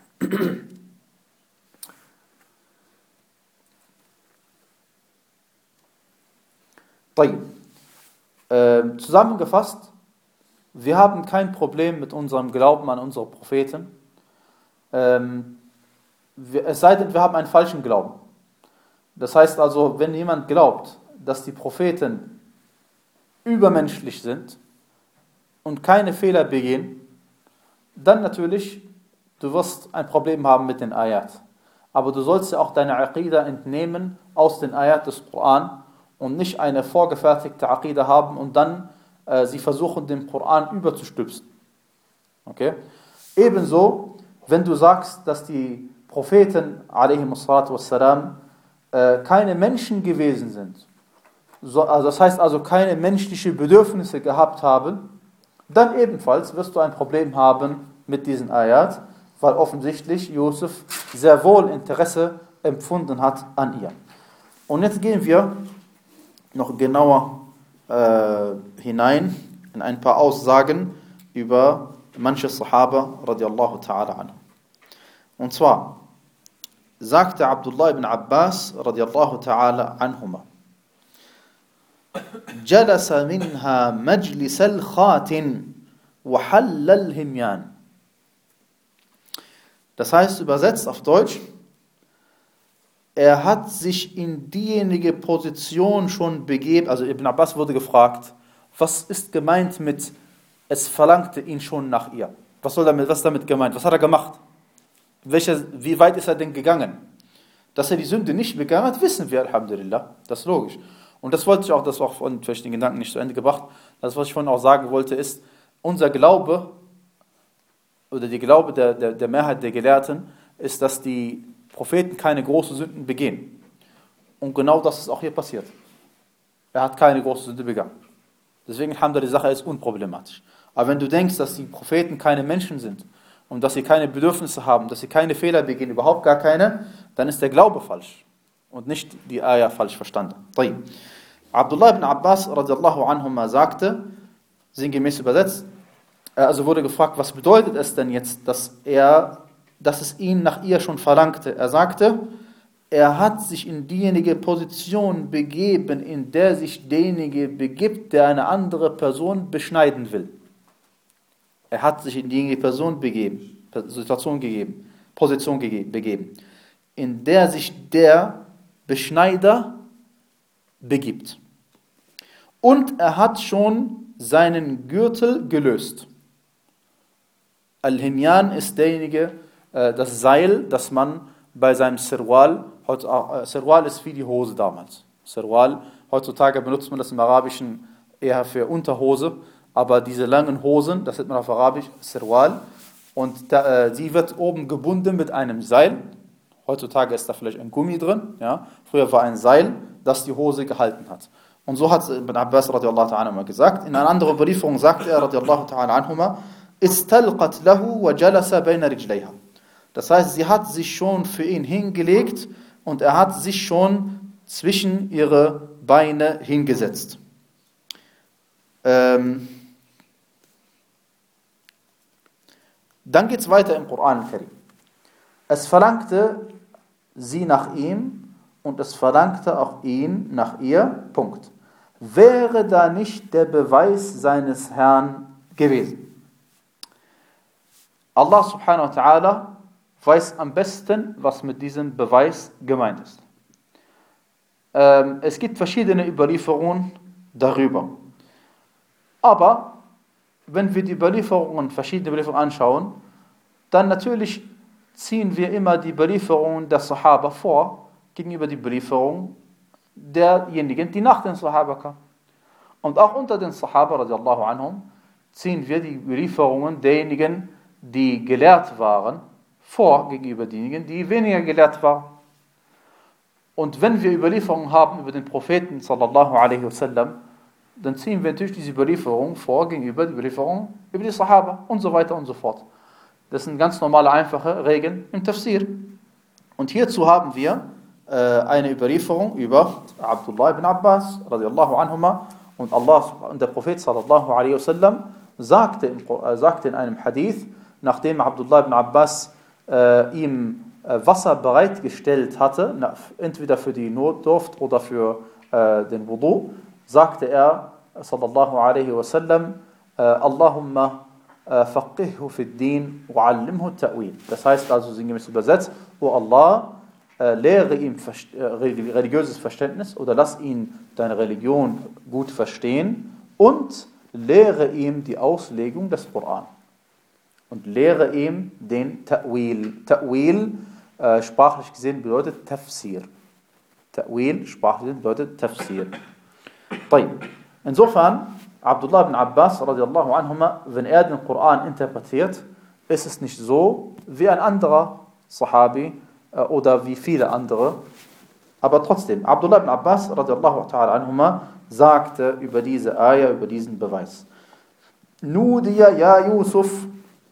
Speaker 1: äh, zusammengefasst, wir haben kein Problem mit unserem Glauben an unsere Propheten, ähm, wir, es sei denn, wir haben einen falschen Glauben. Das heißt also, wenn jemand glaubt, dass die Propheten übermenschlich sind und keine Fehler begehen, dann natürlich, du wirst ein Problem haben mit den Ayat. Aber du sollst ja auch deine Aqidah entnehmen aus den Ayat des Koran und nicht eine vorgefertigte Aqidah haben und dann äh, sie versuchen, den Koran überzustülpen. Okay? Ebenso, wenn du sagst, dass die Propheten, alaihimussalatu wassalam, äh, keine Menschen gewesen sind, so, also das heißt also keine menschlichen Bedürfnisse gehabt haben, dann ebenfalls wirst du ein Problem haben mit diesen Ayat, weil offensichtlich Josef sehr wohl Interesse empfunden hat an ihr. Und jetzt gehen wir noch genauer äh, hinein in ein paar Aussagen über manche Sahaba radiallahu ta'ala anhu. Und zwar sagte Abdullah ibn Abbas radiallahu ta'ala anhuma: جلس منها مجلس الخات وحل الهميان. Das heißt, übersetzt auf Deutsch, er hat sich in diejenige Position schon begeben, also Ibn Abbas wurde gefragt, was ist gemeint mit, es verlangte ihn schon nach ihr. Was soll damit, was ist damit gemeint? Was hat er gemacht? Welche, wie weit ist er denn gegangen? Dass er die Sünde nicht begangen hat, wissen wir, Alhamdulillah, das ist logisch. Und das wollte ich auch, das war auch von den Gedanken nicht zu Ende gebracht, das, was ich vorhin auch sagen wollte, ist, unser Glaube, oder die Glaube der, der, der Mehrheit der Gelehrten, ist, dass die Propheten keine großen Sünden begehen. Und genau das ist auch hier passiert. Er hat keine große Sünde begangen. Deswegen haben wir die Sache ist unproblematisch. Aber wenn du denkst, dass die Propheten keine Menschen sind und dass sie keine Bedürfnisse haben, dass sie keine Fehler begehen, überhaupt gar keine, dann ist der Glaube falsch und nicht die Ayah falsch verstanden. Abdullah ibn Abbas radiallahu anhuma sagte, sinngemäß übersetzt, also wurde gefragt, was bedeutet es denn jetzt, dass er, dass es ihn nach ihr schon verlangte? Er sagte, er hat sich in diejenige Position begeben, in der sich derjenige begibt, der eine andere Person beschneiden will. Er hat sich in diejenige Person begeben, Situation gegeben, Position gegeben, begeben, in der sich der Beschneider begibt. Und er hat schon seinen Gürtel gelöst. Al-Himyan ist derjenige, äh, das Seil, das man bei seinem Sirwal, heute, äh, Sirwal ist wie die Hose damals. Sirwal, heutzutage benutzt man das im Arabischen eher für Unterhose, aber diese langen Hosen, das nennt man auf Arabisch Sirwal, und da, äh, sie wird oben gebunden mit einem Seil. Heutzutage ist da vielleicht ein Gummi drin. Ja? Früher war ein Seil, das die Hose gehalten hat. Und so hat Ibn Abbas radiallahu ta'ala gesagt. In einer anderen Überlieferung sagt er radiallahu ta'ala anhuma, istalqat lahu wa jalasa bayna rijlayha. Das heißt, sie hat sich schon für ihn hingelegt und er hat sich schon zwischen ihre Beine hingesetzt. Ähm Dann geht es weiter im Koran al-Karim. Es verlangte sie nach ihm und es verlangte auch ihn nach ihr. Punkt. Wäre da nicht der Beweis seines Herrn gewesen? Allah subhanahu wa ta'ala weiß am besten, was mit diesem Beweis gemeint ist. Ähm, es gibt verschiedene Überlieferungen darüber. Aber wenn wir die Überlieferungen, verschiedene Überlieferungen anschauen, dann natürlich ziehen wir immer die Überlieferungen der Sahaba vor, gegenüber die Überlieferungen derjenigen, die nach den Sahaba kamen. Und auch unter den Sahaba, radiallahu anhum, ziehen wir die Überlieferungen derjenigen, die gelehrt waren, vor, gegenüber denjenigen, die weniger gelehrt waren. Und wenn wir Überlieferungen haben über den Propheten, sallallahu alaihi wasallam, dann ziehen wir natürlich diese Überlieferung vor gegenüber die Überlieferung über die Sahaba und so weiter und so fort. Das sind ganz normale, einfache Regeln im Tafsir. Und hierzu haben wir äh, eine Überlieferung über Abdullah ibn Abbas, radiallahu anhuma, und Allah und der Prophet, sallallahu alaihi wasallam, sagte, äh, sagte in einem Hadith, nachdem Abdullah ibn Abbas äh, ihm äh, Wasser bereitgestellt hatte, na, entweder für die Notdurft oder für äh, den Wudu, sagte er, sallallahu alaihi wasallam, Allahumma faqihhu fid din wa allimhu ta'wil. Das heißt also sinngemäß übersetzt, O Allah, lehre ihm religiöses Verständnis oder lass ihn deine Religion gut verstehen und lehre ihm die Auslegung des Koran. Und lehre ihm den Ta'wil. Ta'wil, äh, sprachlich gesehen, bedeutet Tafsir. Ta'wil, sprachlich gesehen, bedeutet Tafsir. Insofern, Abdullah ibn Abbas, radiallahu anhuma, wenn er den Koran interpretiert, ist es nicht so wie ein anderer Sahabi äh, oder wie viele andere. Aber trotzdem, Abdullah ibn Abbas, radiallahu ta'ala anhuma, sagte über diese Ayah, über diesen Beweis. Nudiya ya Yusuf,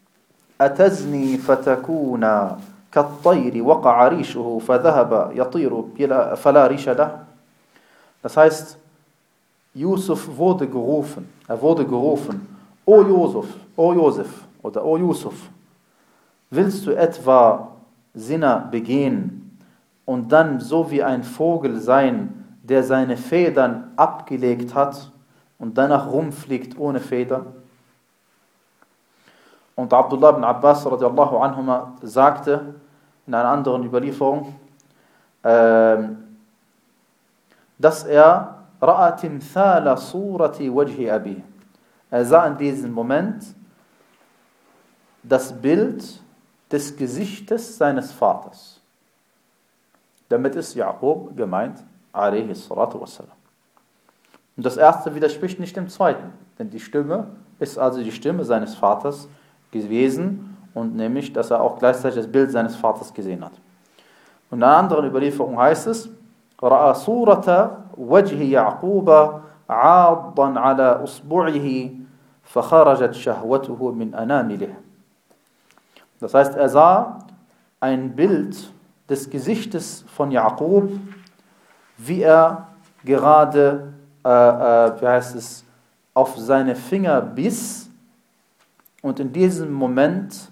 Speaker 1: atazni fatakuna kattayri waqa'a rishuhu fadhahaba yatiru fala risha lah. Das heißt, Yusuf wurde gerufen, er wurde gerufen, O Josef, O Josef oder O Yusuf, willst du etwa Zina begehen und dann so wie ein Vogel sein, der seine Federn abgelegt hat und danach rumfliegt ohne Feder? Und Abdullah ibn Abbas radiallahu anhuma sagte in einer anderen Überlieferung, äh, dass er ra'a timthala surati wajhi abi. Er sah in diesem Moment das Bild des Gesichtes seines Vaters. Damit ist Jakob gemeint, alaihi salatu wassalam. Und das erste widerspricht nicht dem zweiten, denn die Stimme ist also die Stimme seines Vaters gewesen und nämlich, dass er auch gleichzeitig das Bild seines Vaters gesehen hat. Und in einer anderen Überlieferung heißt es, ra'a surata wajhi Yaquba عاضا على أصبعه فخرجت شهوته من أنامله. Das heißt, er sah ein Bild des Gesichtes von Jakob, wie er gerade, äh, äh, wie heißt es, auf seine Finger biss und in diesem Moment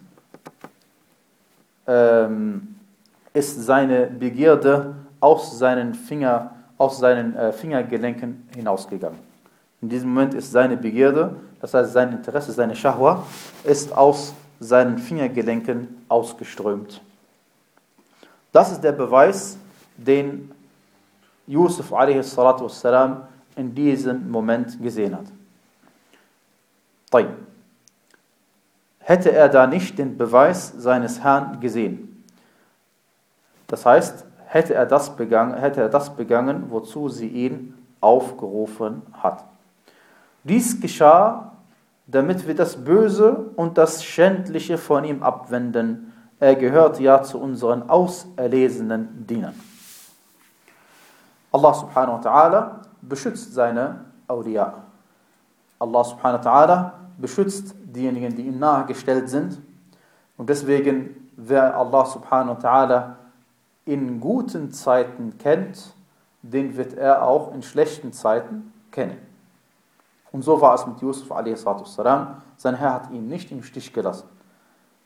Speaker 1: ähm, ist seine Begierde aus seinen Finger, aus seinen äh, Fingergelenken hinausgegangen. In diesem Moment ist seine Begierde, das heißt sein Interesse, seine Shahwa, ist aus seinen Fingergelenken ausgeströmt. Das ist der Beweis, den Yusuf alaihi salatu wassalam in diesem Moment gesehen hat. Tayyib. Hätte er da nicht den Beweis seines Herrn gesehen? Das heißt, hätte er das begangen, hätte er das begangen, wozu sie ihn aufgerufen hat. Dies geschah, damit wir das Böse und das Schändliche von ihm abwenden. Er gehört ja zu unseren auserlesenen Dienern. Allah subhanahu wa ta'ala beschützt seine Awliya. Allah subhanahu wa ta'ala beschützt diejenigen, die ihm nahegestellt sind. Und deswegen, wer Allah subhanahu wa ta'ala in guten Zeiten kennt, den wird er auch in schlechten Zeiten kennen. Und so war es mit Yusuf alaihi salatu wassalam. Sein Herr hat ihn nicht im Stich gelassen.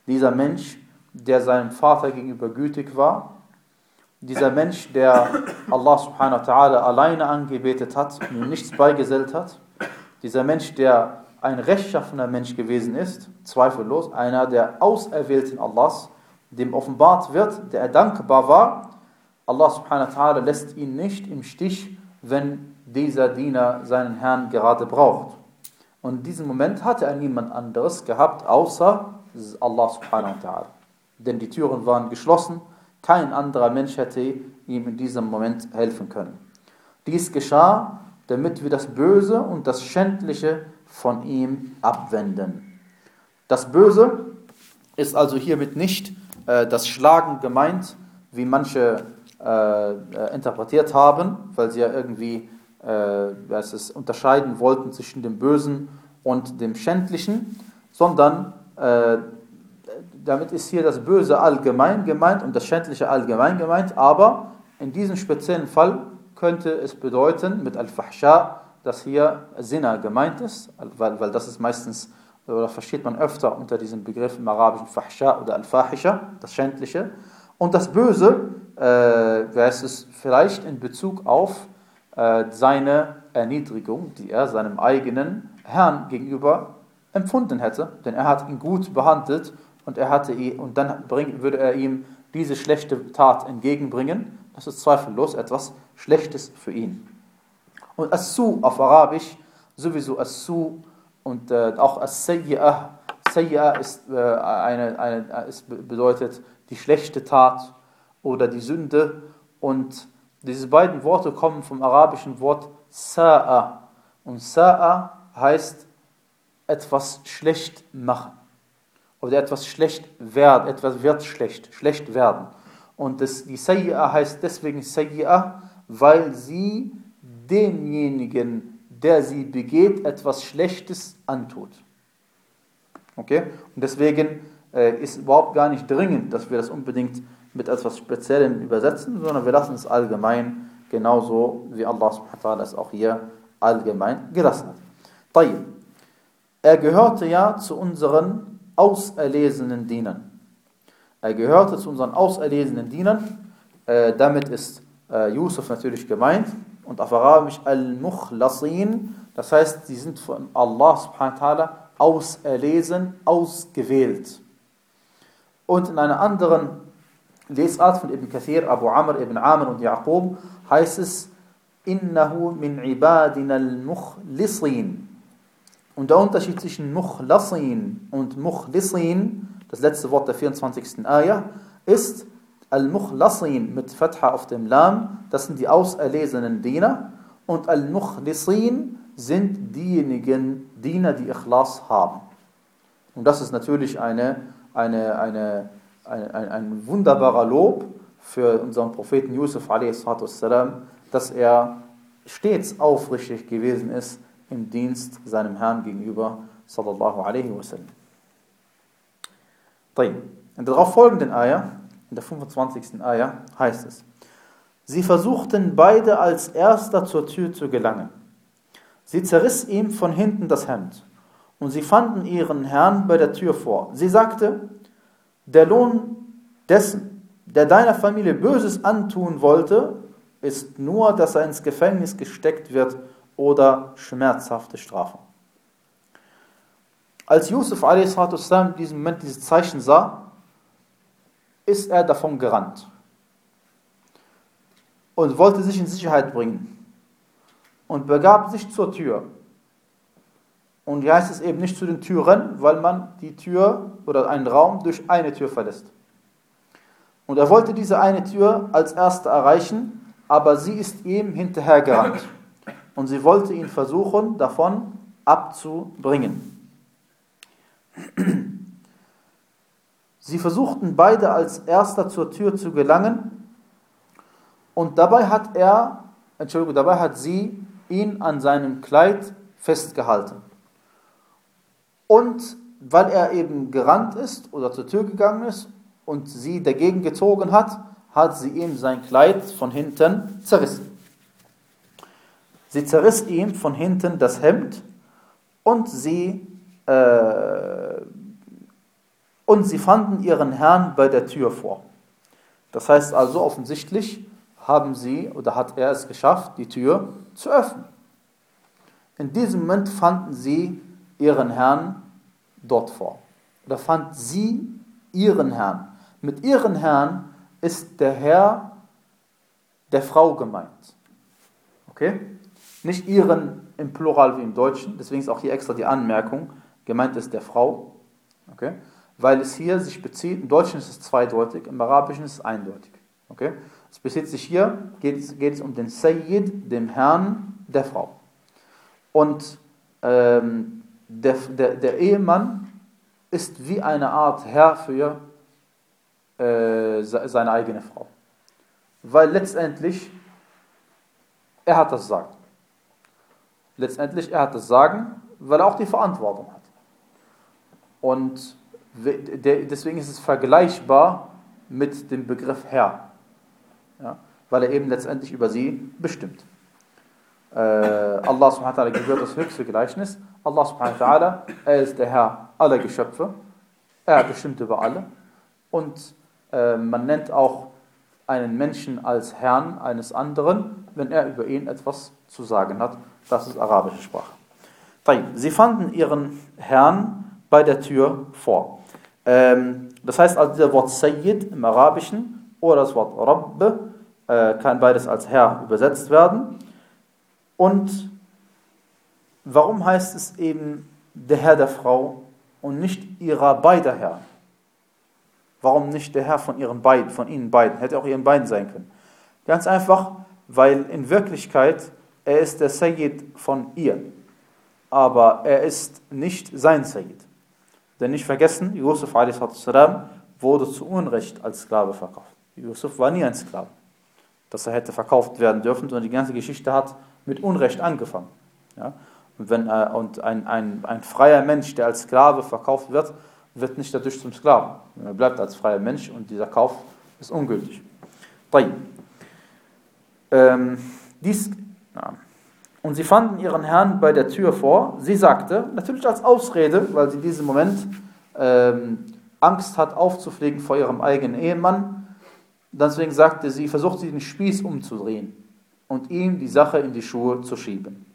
Speaker 1: dieser Mensch, der seinem Vater gegenüber gütig war, dieser Mensch, der Allah subhanahu wa ta'ala alleine angebetet hat und ihm nichts beigesellt hat, dieser Mensch, der ein rechtschaffener Mensch gewesen ist, zweifellos, einer der Auserwählten Allahs, dem offenbart wird, der er dankbar war, Allah subhanahu wa ta'ala lässt ihn nicht im Stich, wenn dieser Diener seinen Herrn gerade braucht. Und in diesem Moment hatte er niemand anderes gehabt, außer Allah subhanahu wa ta'ala. Denn die Türen waren geschlossen, kein anderer Mensch hätte ihm in diesem Moment helfen können. Dies geschah, damit wir das Böse und das Schändliche von ihm abwenden. Das Böse ist also hiermit nicht äh, das Schlagen gemeint, wie manche äh, äh, interpretiert haben, weil sie ja irgendwie äh, es ist, unterscheiden wollten zwischen dem Bösen und dem Schändlichen, sondern äh, damit ist hier das Böse allgemein gemeint und das Schändliche allgemein gemeint, aber in diesem speziellen Fall könnte es bedeuten, mit Al-Fahsha, dass hier Zina gemeint ist, weil, weil das ist meistens, oder versteht man öfter unter diesem Begriff im Arabischen Fahsha oder Al-Fahisha, das Schändliche. Und das Böse, äh, wäre es vielleicht in Bezug auf äh, seine Erniedrigung, die er seinem eigenen Herrn gegenüber empfunden hätte, denn er hat ihn gut behandelt und er hatte ihn, und dann bring, würde er ihm diese schlechte Tat entgegenbringen. Das ist zweifellos etwas Schlechtes für ihn. Und As-Su auf Arabisch, sowieso As-Su und äh, auch As-Sayyi'ah. Sayyi'ah ist, äh, eine, eine, es bedeutet die schlechte Tat oder die Sünde. Und diese beiden Worte kommen vom arabischen Wort Sa'a. Und Sa'a heißt etwas schlecht machen. Oder etwas schlecht werden, etwas wird schlecht, schlecht werden. Und das, die Sayyi'ah heißt deswegen Sayyi'ah, weil sie demjenigen, der sie begeht, etwas Schlechtes antut. Okay? Und deswegen äh, ist überhaupt gar nicht dringend, dass wir das unbedingt mit etwas Speziellem übersetzen, sondern wir lassen es allgemein, genauso wie Allah subhanahu wa ta'ala es auch hier allgemein gelassen hat. Tayyib. Er gehörte ja zu unseren auserlesenen Dienern. Er gehörte zu unseren auserlesenen Dienern. Äh, damit ist äh, Yusuf natürlich gemeint. Und auf Arabisch Al-Mukhlasin. Das heißt, sie sind von Allah subhanahu wa ta'ala auserlesen, ausgewählt. Und in einer anderen Lesart von Ibn Kathir, Abu Amr, Ibn Amr und Yaqub heißt es Innahu min ibadina al-Mukhlisin. Und der Unterschied zwischen Mukhlasin und Mukhlisin, das letzte Wort der vierundzwanzigsten Ayah, ist Al-Mukhlasin mit Fatha auf dem Lam, das sind die auserlesenen Diener, und Al-Mukhlisin sind diejenigen Diener, die Ikhlas haben. Und das ist natürlich eine, eine, eine, eine, ein, ein wunderbarer Lob für unseren Propheten Yusuf a s, dass er stets aufrichtig gewesen ist im Dienst seinem Herrn gegenüber, sallallahu alaihi wasallam. In der darauf folgenden Ayah, in der fünfundzwanzigsten Ayah, heißt es: Sie versuchten beide als Erster zur Tür zu gelangen. Sie zerriss ihm von hinten das Hemd und sie fanden ihren Herrn bei der Tür vor. Sie sagte: Der Lohn dessen, der deiner Familie Böses antun wollte, ist nur, dass er ins Gefängnis gesteckt wird oder schmerzhafte Strafe. Als Yusuf a s in diesem Moment dieses Zeichen sah, ist er davon gerannt und wollte sich in Sicherheit bringen und begab sich zur Tür. Und hier heißt es eben nicht zu den Türen, weil man die Tür oder einen Raum durch eine Tür verlässt. Und er wollte diese eine Tür als erste erreichen, aber sie ist ihm hinterhergerannt. Und sie wollte ihn versuchen, davon abzubringen. Sie versuchten beide als Erster zur Tür zu gelangen und dabei hat er, Entschuldigung, dabei hat sie ihn an seinem Kleid festgehalten. Und weil er eben gerannt ist oder zur Tür gegangen ist und sie dagegen gezogen hat, hat sie ihm sein Kleid von hinten zerrissen. Sie zerriss ihm von hinten das Hemd und sie äh, und sie fanden ihren Herrn bei der Tür vor. Das heißt also, offensichtlich haben sie oder hat er es geschafft, die Tür zu öffnen. In diesem Moment fanden sie ihren Herrn dort vor. Oder fand sie ihren Herrn. Mit ihren Herrn ist der Herr der Frau gemeint. Okay? Nicht ihren im Plural wie im Deutschen, deswegen ist auch hier extra die Anmerkung, gemeint ist der Frau. Okay? Weil es hier sich bezieht, im Deutschen ist es zweideutig, im Arabischen ist es eindeutig. Okay? Es bezieht sich hier, geht es, geht es um den Sayyid, dem Herrn der Frau. Und ähm, der, der, der Ehemann ist wie eine Art Herr für äh, seine eigene Frau. Weil letztendlich, er hat das Sagen. Letztendlich, er hat das Sagen, weil er auch die Verantwortung hat. Und deswegen ist es vergleichbar mit dem Begriff Herr. Ja? Weil er eben letztendlich über sie bestimmt. Äh, Allah subhanahu wa ta'ala gewährt das höchste Gleichnis. Allah subhanahu wa ta'ala, er ist der Herr aller Geschöpfe. Er bestimmt über alle. Und äh, man nennt auch einen Menschen als Herrn eines anderen, wenn er über ihn etwas zu sagen hat. Das ist arabische Sprache. Sie fanden ihren Herrn bei der Tür vor. Ähm, das heißt also, das Wort Sayyid im Arabischen oder das Wort Rabb äh, kann beides als Herr übersetzt werden. Und warum heißt es eben der Herr der Frau und nicht ihrer beider Herr? Warum nicht der Herr von ihren beiden, von ihnen beiden? Hätte auch ihren beiden sein können. Ganz einfach, weil in Wirklichkeit er ist der Sayyid von ihr, aber er ist nicht sein Sayyid. Denn nicht vergessen, Yusuf a s. wurde zu Unrecht als Sklave verkauft. Yusuf war nie ein Sklave, dass er hätte verkauft werden dürfen, sondern die ganze Geschichte hat mit Unrecht angefangen. Ja? Und, wenn, äh, und ein, ein, ein freier Mensch, der als Sklave verkauft wird, wird nicht dadurch zum Sklaven. Er bleibt als freier Mensch und dieser Kauf ist ungültig. Ähm, dies, ja. Und sie fanden ihren Herrn bei der Tür vor. Sie sagte, natürlich als Ausrede, weil sie in diesem Moment ähm, Angst hat aufzufliegen vor ihrem eigenen Ehemann. Deswegen sagte sie, versucht sie den Spieß umzudrehen und ihm die Sache in die Schuhe zu schieben.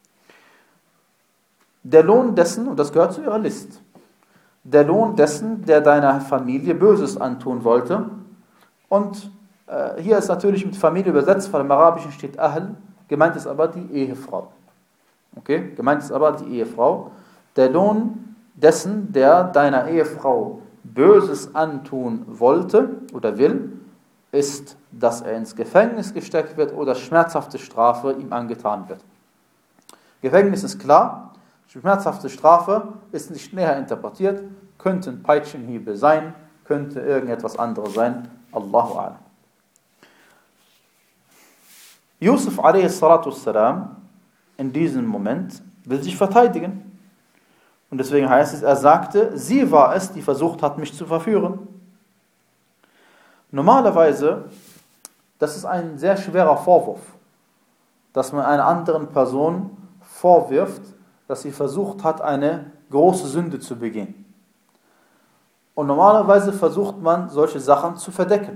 Speaker 1: Der Lohn dessen, und das gehört zu ihrer List, der Lohn dessen, der deiner Familie Böses antun wollte. Und äh, hier ist natürlich mit Familie übersetzt, weil im Arabischen steht Ahl, gemeint ist aber die Ehefrau. Okay, gemeint ist aber die Ehefrau. Der Lohn dessen, der deiner Ehefrau Böses antun wollte oder will, ist, dass er ins Gefängnis gesteckt wird oder schmerzhafte Strafe ihm angetan wird. Gefängnis ist klar. Schmerzhafte Strafe ist nicht näher interpretiert, könnten Peitschenhiebe sein, könnte irgendetwas anderes sein. Allahu a'lam. Yusuf a s. in diesem Moment will sich verteidigen. Und deswegen heißt es, er sagte, sie war es, die versucht hat, mich zu verführen. Normalerweise, das ist ein sehr schwerer Vorwurf, dass man einer anderen Person vorwirft, dass sie versucht hat, eine große Sünde zu begehen. Und normalerweise versucht man, solche Sachen zu verdecken.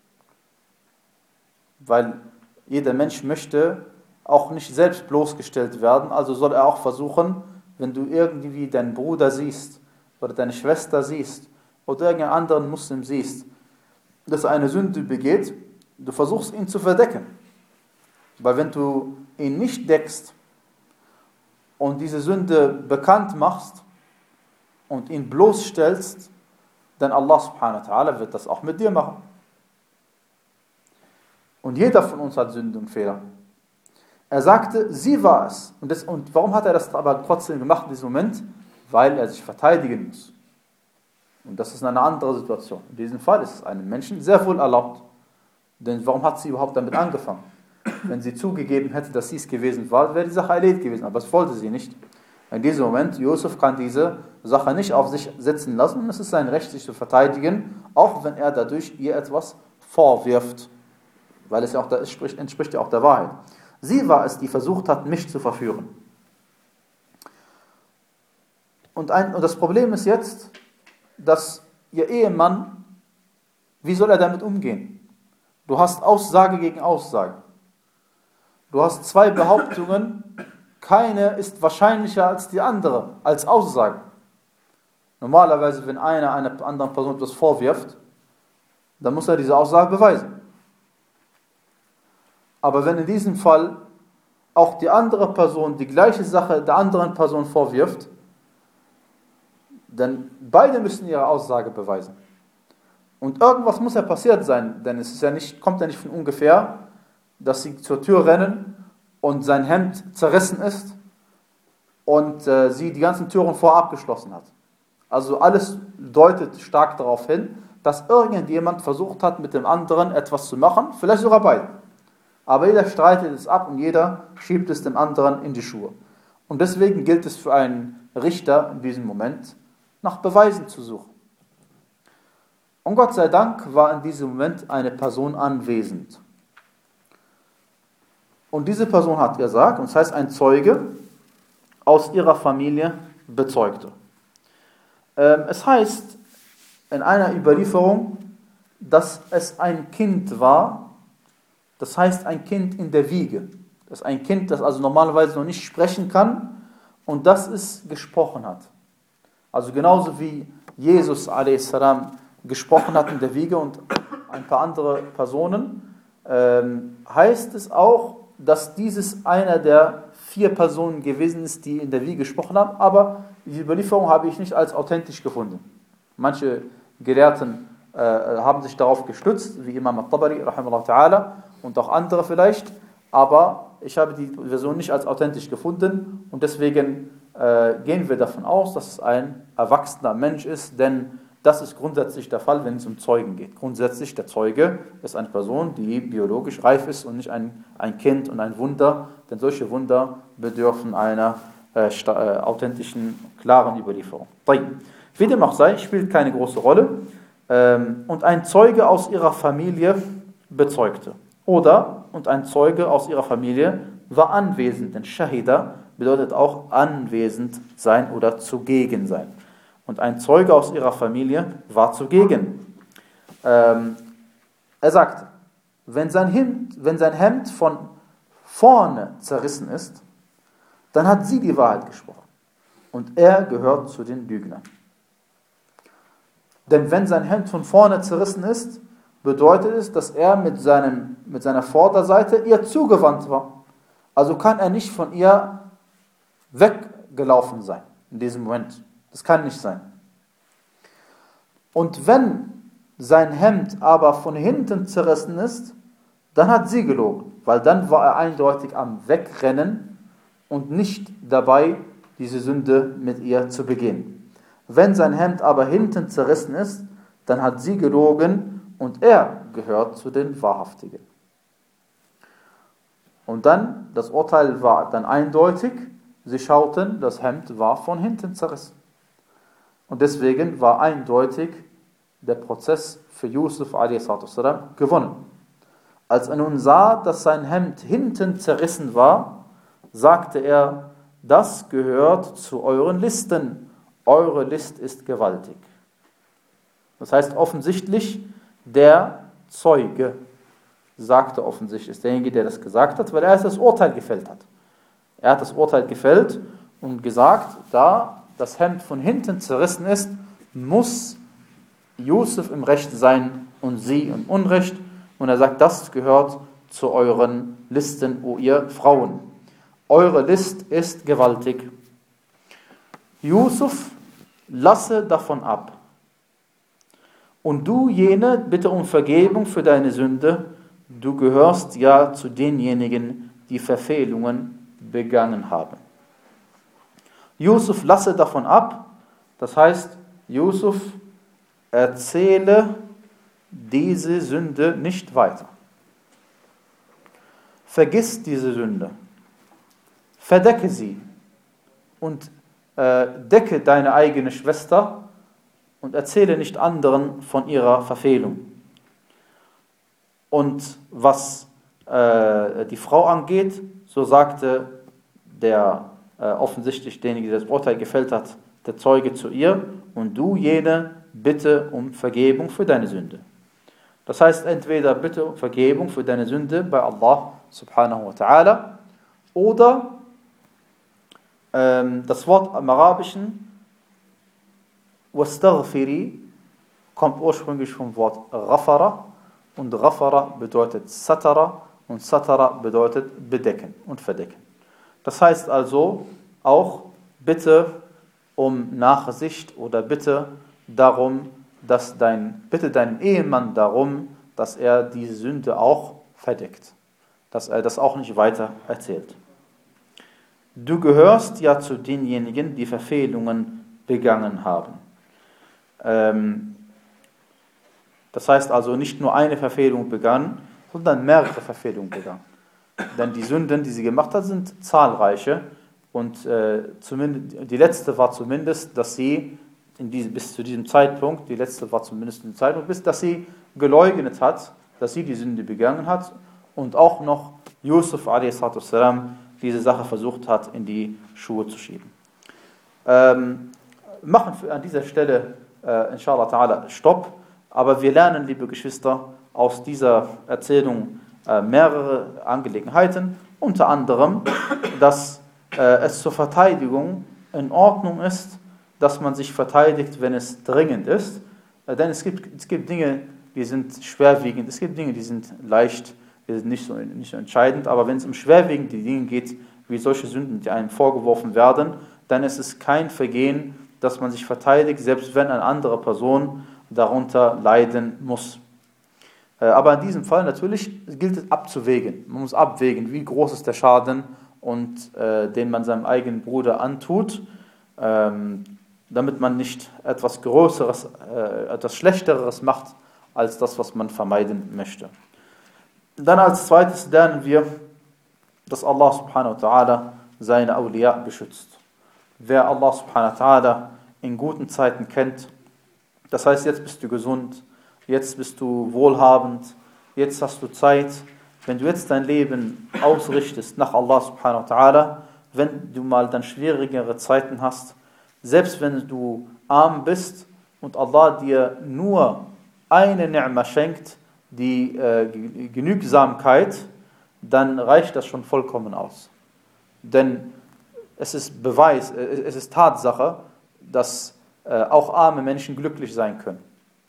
Speaker 1: Weil jeder Mensch möchte auch nicht selbst bloßgestellt werden, also soll er auch versuchen, wenn du irgendwie deinen Bruder siehst oder deine Schwester siehst oder irgendeinen anderen Muslim siehst, dass er eine Sünde begeht, du versuchst ihn zu verdecken. Weil wenn du ihn nicht deckst, und diese Sünde bekannt machst und ihn bloßstellst, dann Allah subhanahu wa ta'ala wird das auch mit dir machen. Und jeder von uns hat Sünde und Fehler. Er sagte, sie war es. Und, das, und warum hat er das aber trotzdem gemacht in diesem Moment? Weil er sich verteidigen muss. Und das ist eine andere Situation. In diesem Fall ist es einem Menschen sehr wohl erlaubt. Denn warum hat sie überhaupt damit angefangen? Wenn sie zugegeben hätte, dass sie es gewesen war, wäre die Sache erledigt gewesen. Aber das wollte sie nicht. In diesem Moment, Yusuf kann diese Sache nicht auf sich sitzen lassen. Und es ist sein Recht, sich zu verteidigen, auch wenn er dadurch ihr etwas vorwirft. Weil es ja auch, das entspricht ja auch der Wahrheit. Sie war es, die versucht hat, mich zu verführen. Und, ein, und das Problem ist jetzt, dass ihr Ehemann, wie soll er damit umgehen? Du hast Aussage gegen Aussage. Du hast zwei Behauptungen, keine ist wahrscheinlicher als die andere, als Aussage. Normalerweise, wenn einer einer anderen Person etwas vorwirft, dann muss er diese Aussage beweisen. Aber wenn in diesem Fall auch die andere Person die gleiche Sache der anderen Person vorwirft, dann beide müssen ihre Aussage beweisen. Und irgendwas muss ja passiert sein, denn es ist ja nicht, kommt ja nicht von ungefähr, dass sie zur Tür rennen und sein Hemd zerrissen ist und äh, sie die ganzen Türen vorab geschlossen hat. Also alles deutet stark darauf hin, dass irgendjemand versucht hat, mit dem anderen etwas zu machen, vielleicht sogar beide. Aber jeder streitet es ab und jeder schiebt es dem anderen in die Schuhe. Und deswegen gilt es für einen Richter in diesem Moment, nach Beweisen zu suchen. Und Gott sei Dank war in diesem Moment eine Person anwesend. Und diese Person hat gesagt, und das heißt ein Zeuge aus ihrer Familie bezeugte. Ähm, es heißt in einer Überlieferung, dass es ein Kind war, das heißt ein Kind in der Wiege. Das ist ein Kind, das also normalerweise noch nicht sprechen kann und das es gesprochen hat. Also genauso wie Jesus a s. gesprochen hat in der Wiege und ein paar andere Personen, ähm, heißt es auch, dass dieses einer der vier Personen gewesen ist, die in der Wiege gesprochen haben, aber die Überlieferung habe ich nicht als authentisch gefunden. Manche Gelehrten äh, haben sich darauf gestützt, wie Imam al-Tabari, rahimahullah ta'ala, und auch andere vielleicht, aber ich habe die Version nicht als authentisch gefunden und deswegen äh, gehen wir davon aus, dass es ein erwachsener Mensch ist, denn das ist grundsätzlich der Fall, wenn es um Zeugen geht. Grundsätzlich, der Zeuge ist eine Person, die biologisch reif ist und nicht ein, ein Kind und ein Wunder, denn solche Wunder bedürfen einer äh, äh, authentischen, klaren Überlieferung. Wie dem auch sei, spielt keine große Rolle. Ähm, und ein Zeuge aus ihrer Familie bezeugte. Oder, und ein Zeuge aus ihrer Familie war anwesend, denn Shahida bedeutet auch anwesend sein oder zugegen sein. Und ein Zeuge aus ihrer Familie war zugegen. Ähm, er sagte, wenn sein, Hemd, wenn sein Hemd von vorne zerrissen ist, dann hat sie die Wahrheit gesprochen. Und er gehört zu den Lügnern. Denn wenn sein Hemd von vorne zerrissen ist, bedeutet es, dass er mit, seinem, mit seiner Vorderseite ihr zugewandt war. Also kann er nicht von ihr weggelaufen sein in diesem Moment. Das kann nicht sein. Und wenn sein Hemd aber von hinten zerrissen ist, dann hat sie gelogen, weil dann war er eindeutig am Wegrennen und nicht dabei, diese Sünde mit ihr zu begehen. Wenn sein Hemd aber hinten zerrissen ist, dann hat sie gelogen und er gehört zu den Wahrhaftigen. Und dann, das Urteil war dann eindeutig, sie schauten, das Hemd war von hinten zerrissen. Und deswegen war eindeutig der Prozess für Yusuf a s. gewonnen. Als er nun sah, dass sein Hemd hinten zerrissen war, sagte er, das gehört zu euren Listen. Eure List ist gewaltig. Das heißt offensichtlich, der Zeuge sagte offensichtlich, ist derjenige, der das gesagt hat, weil er das Urteil gefällt hat. Er hat das Urteil gefällt und gesagt, da das Hemd von hinten zerrissen ist, muss Yusuf im Recht sein und sie im Unrecht. Und er sagt, das gehört zu euren Listen, o ihr Frauen. Eure List ist gewaltig. Yusuf, lasse davon ab. Und du jene, bitte um Vergebung für deine Sünde, du gehörst ja zu denjenigen, die Verfehlungen begangen haben. Yusuf, lasse davon ab, das heißt, Yusuf, erzähle diese Sünde nicht weiter. Vergiss diese Sünde. Verdecke sie und äh, decke deine eigene Schwester und erzähle nicht anderen von ihrer Verfehlung. Und was äh, die Frau angeht, so sagte der äh, offensichtlich derjenige, der das Urteil gefällt hat, der Zeuge zu ihr, und du jene, bitte um Vergebung für deine Sünde. Das heißt, entweder bitte um Vergebung für deine Sünde bei Allah subhanahu wa ta'ala oder ähm, das Wort im Arabischen wastaghfiri kommt ursprünglich vom Wort Ghafara und Ghafara bedeutet Satara und Satara bedeutet bedecken und verdecken. Das heißt also auch bitte um Nachsicht oder bitte darum, dass dein, bitte deinen Ehemann darum, dass er diese Sünde auch verdeckt, dass er das auch nicht weiter erzählt. Du gehörst ja zu denjenigen, die Verfehlungen begangen haben. Ähm, das heißt also nicht nur eine Verfehlung begangen, sondern mehrere Verfehlungen begangen. Denn die Sünden, die sie gemacht hat, sind zahlreiche. Und äh, zumindest, die letzte war zumindest, dass sie in diese, bis zu diesem Zeitpunkt, die letzte war zumindest in dem Zeitpunkt, bis dass sie geleugnet hat, dass sie die Sünde begangen hat und auch noch Yusuf a s. diese Sache versucht hat, in die Schuhe zu schieben. Ähm, machen wir an dieser Stelle, äh, inshallah ta'ala, Stopp. Aber wir lernen, liebe Geschwister, aus dieser Erzählung äh, mehrere Angelegenheiten, unter anderem, dass äh, es zur Verteidigung in Ordnung ist, dass man sich verteidigt, wenn es dringend ist. Äh, denn es gibt, es gibt Dinge, die sind schwerwiegend, es gibt Dinge, die sind leicht, die sind nicht so, nicht so entscheidend, aber wenn es um schwerwiegende Dinge geht, wie solche Sünden, die einem vorgeworfen werden, dann ist es kein Vergehen, dass man sich verteidigt, selbst wenn eine andere Person darunter leiden muss. Aber in diesem Fall natürlich gilt es abzuwägen. Man muss abwägen, wie groß ist der Schaden, und, äh, den man seinem eigenen Bruder antut, ähm, damit man nicht etwas Größeres, äh, etwas Schlechteres macht, als das, was man vermeiden möchte. Dann als zweites lernen wir, dass Allah subhanahu wa ta'ala seine Awliya beschützt. Wer Allah subhanahu wa ta'ala in guten Zeiten kennt, das heißt, jetzt bist du gesund, jetzt bist du wohlhabend, jetzt hast du Zeit. Wenn du jetzt dein Leben ausrichtest nach Allah subhanahu wa ta'ala, wenn du mal dann schwierigere Zeiten hast, selbst wenn du arm bist und Allah dir nur eine Ni'ma schenkt, die äh, Genügsamkeit, dann reicht das schon vollkommen aus. Denn es ist Beweis, es ist Tatsache, dass äh, auch arme Menschen glücklich sein können.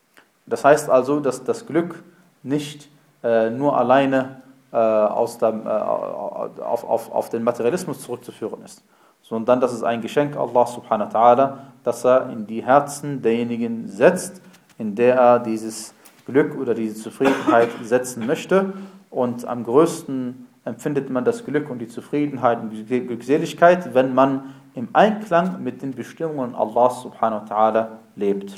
Speaker 1: Das heißt also, dass das Glück nicht äh, nur alleine äh, aus dem, äh, auf, auf, auf den Materialismus zurückzuführen ist, sondern das ist ein Geschenk Allah subhanahu wa ta'ala, dass er in die Herzen derjenigen setzt, in der er dieses Glück oder diese Zufriedenheit setzen möchte. Und am größten empfindet man das Glück und die Zufriedenheit und die Glückseligkeit, wenn man im Einklang mit den Bestimmungen Allah subhanahu wa ta'ala lebt.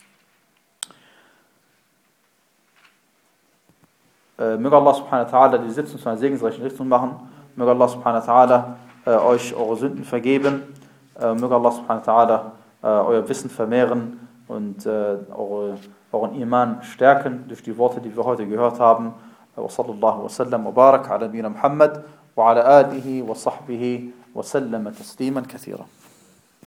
Speaker 1: Äh, möge Allah subhanahu wa ta'ala die Sitzung zu einer segensreichen Richtung machen. Möge Allah subhanahu wa ta'ala äh, euch eure Sünden vergeben. Äh, möge Allah subhanahu wa ta'ala äh, euer Wissen vermehren und äh, eure, euren Iman stärken durch die Worte, die wir heute gehört haben. وصلى الله وسلم وبارك على نبينا محمد وعلى آله وصحبه وسلم تسليما كثيرا.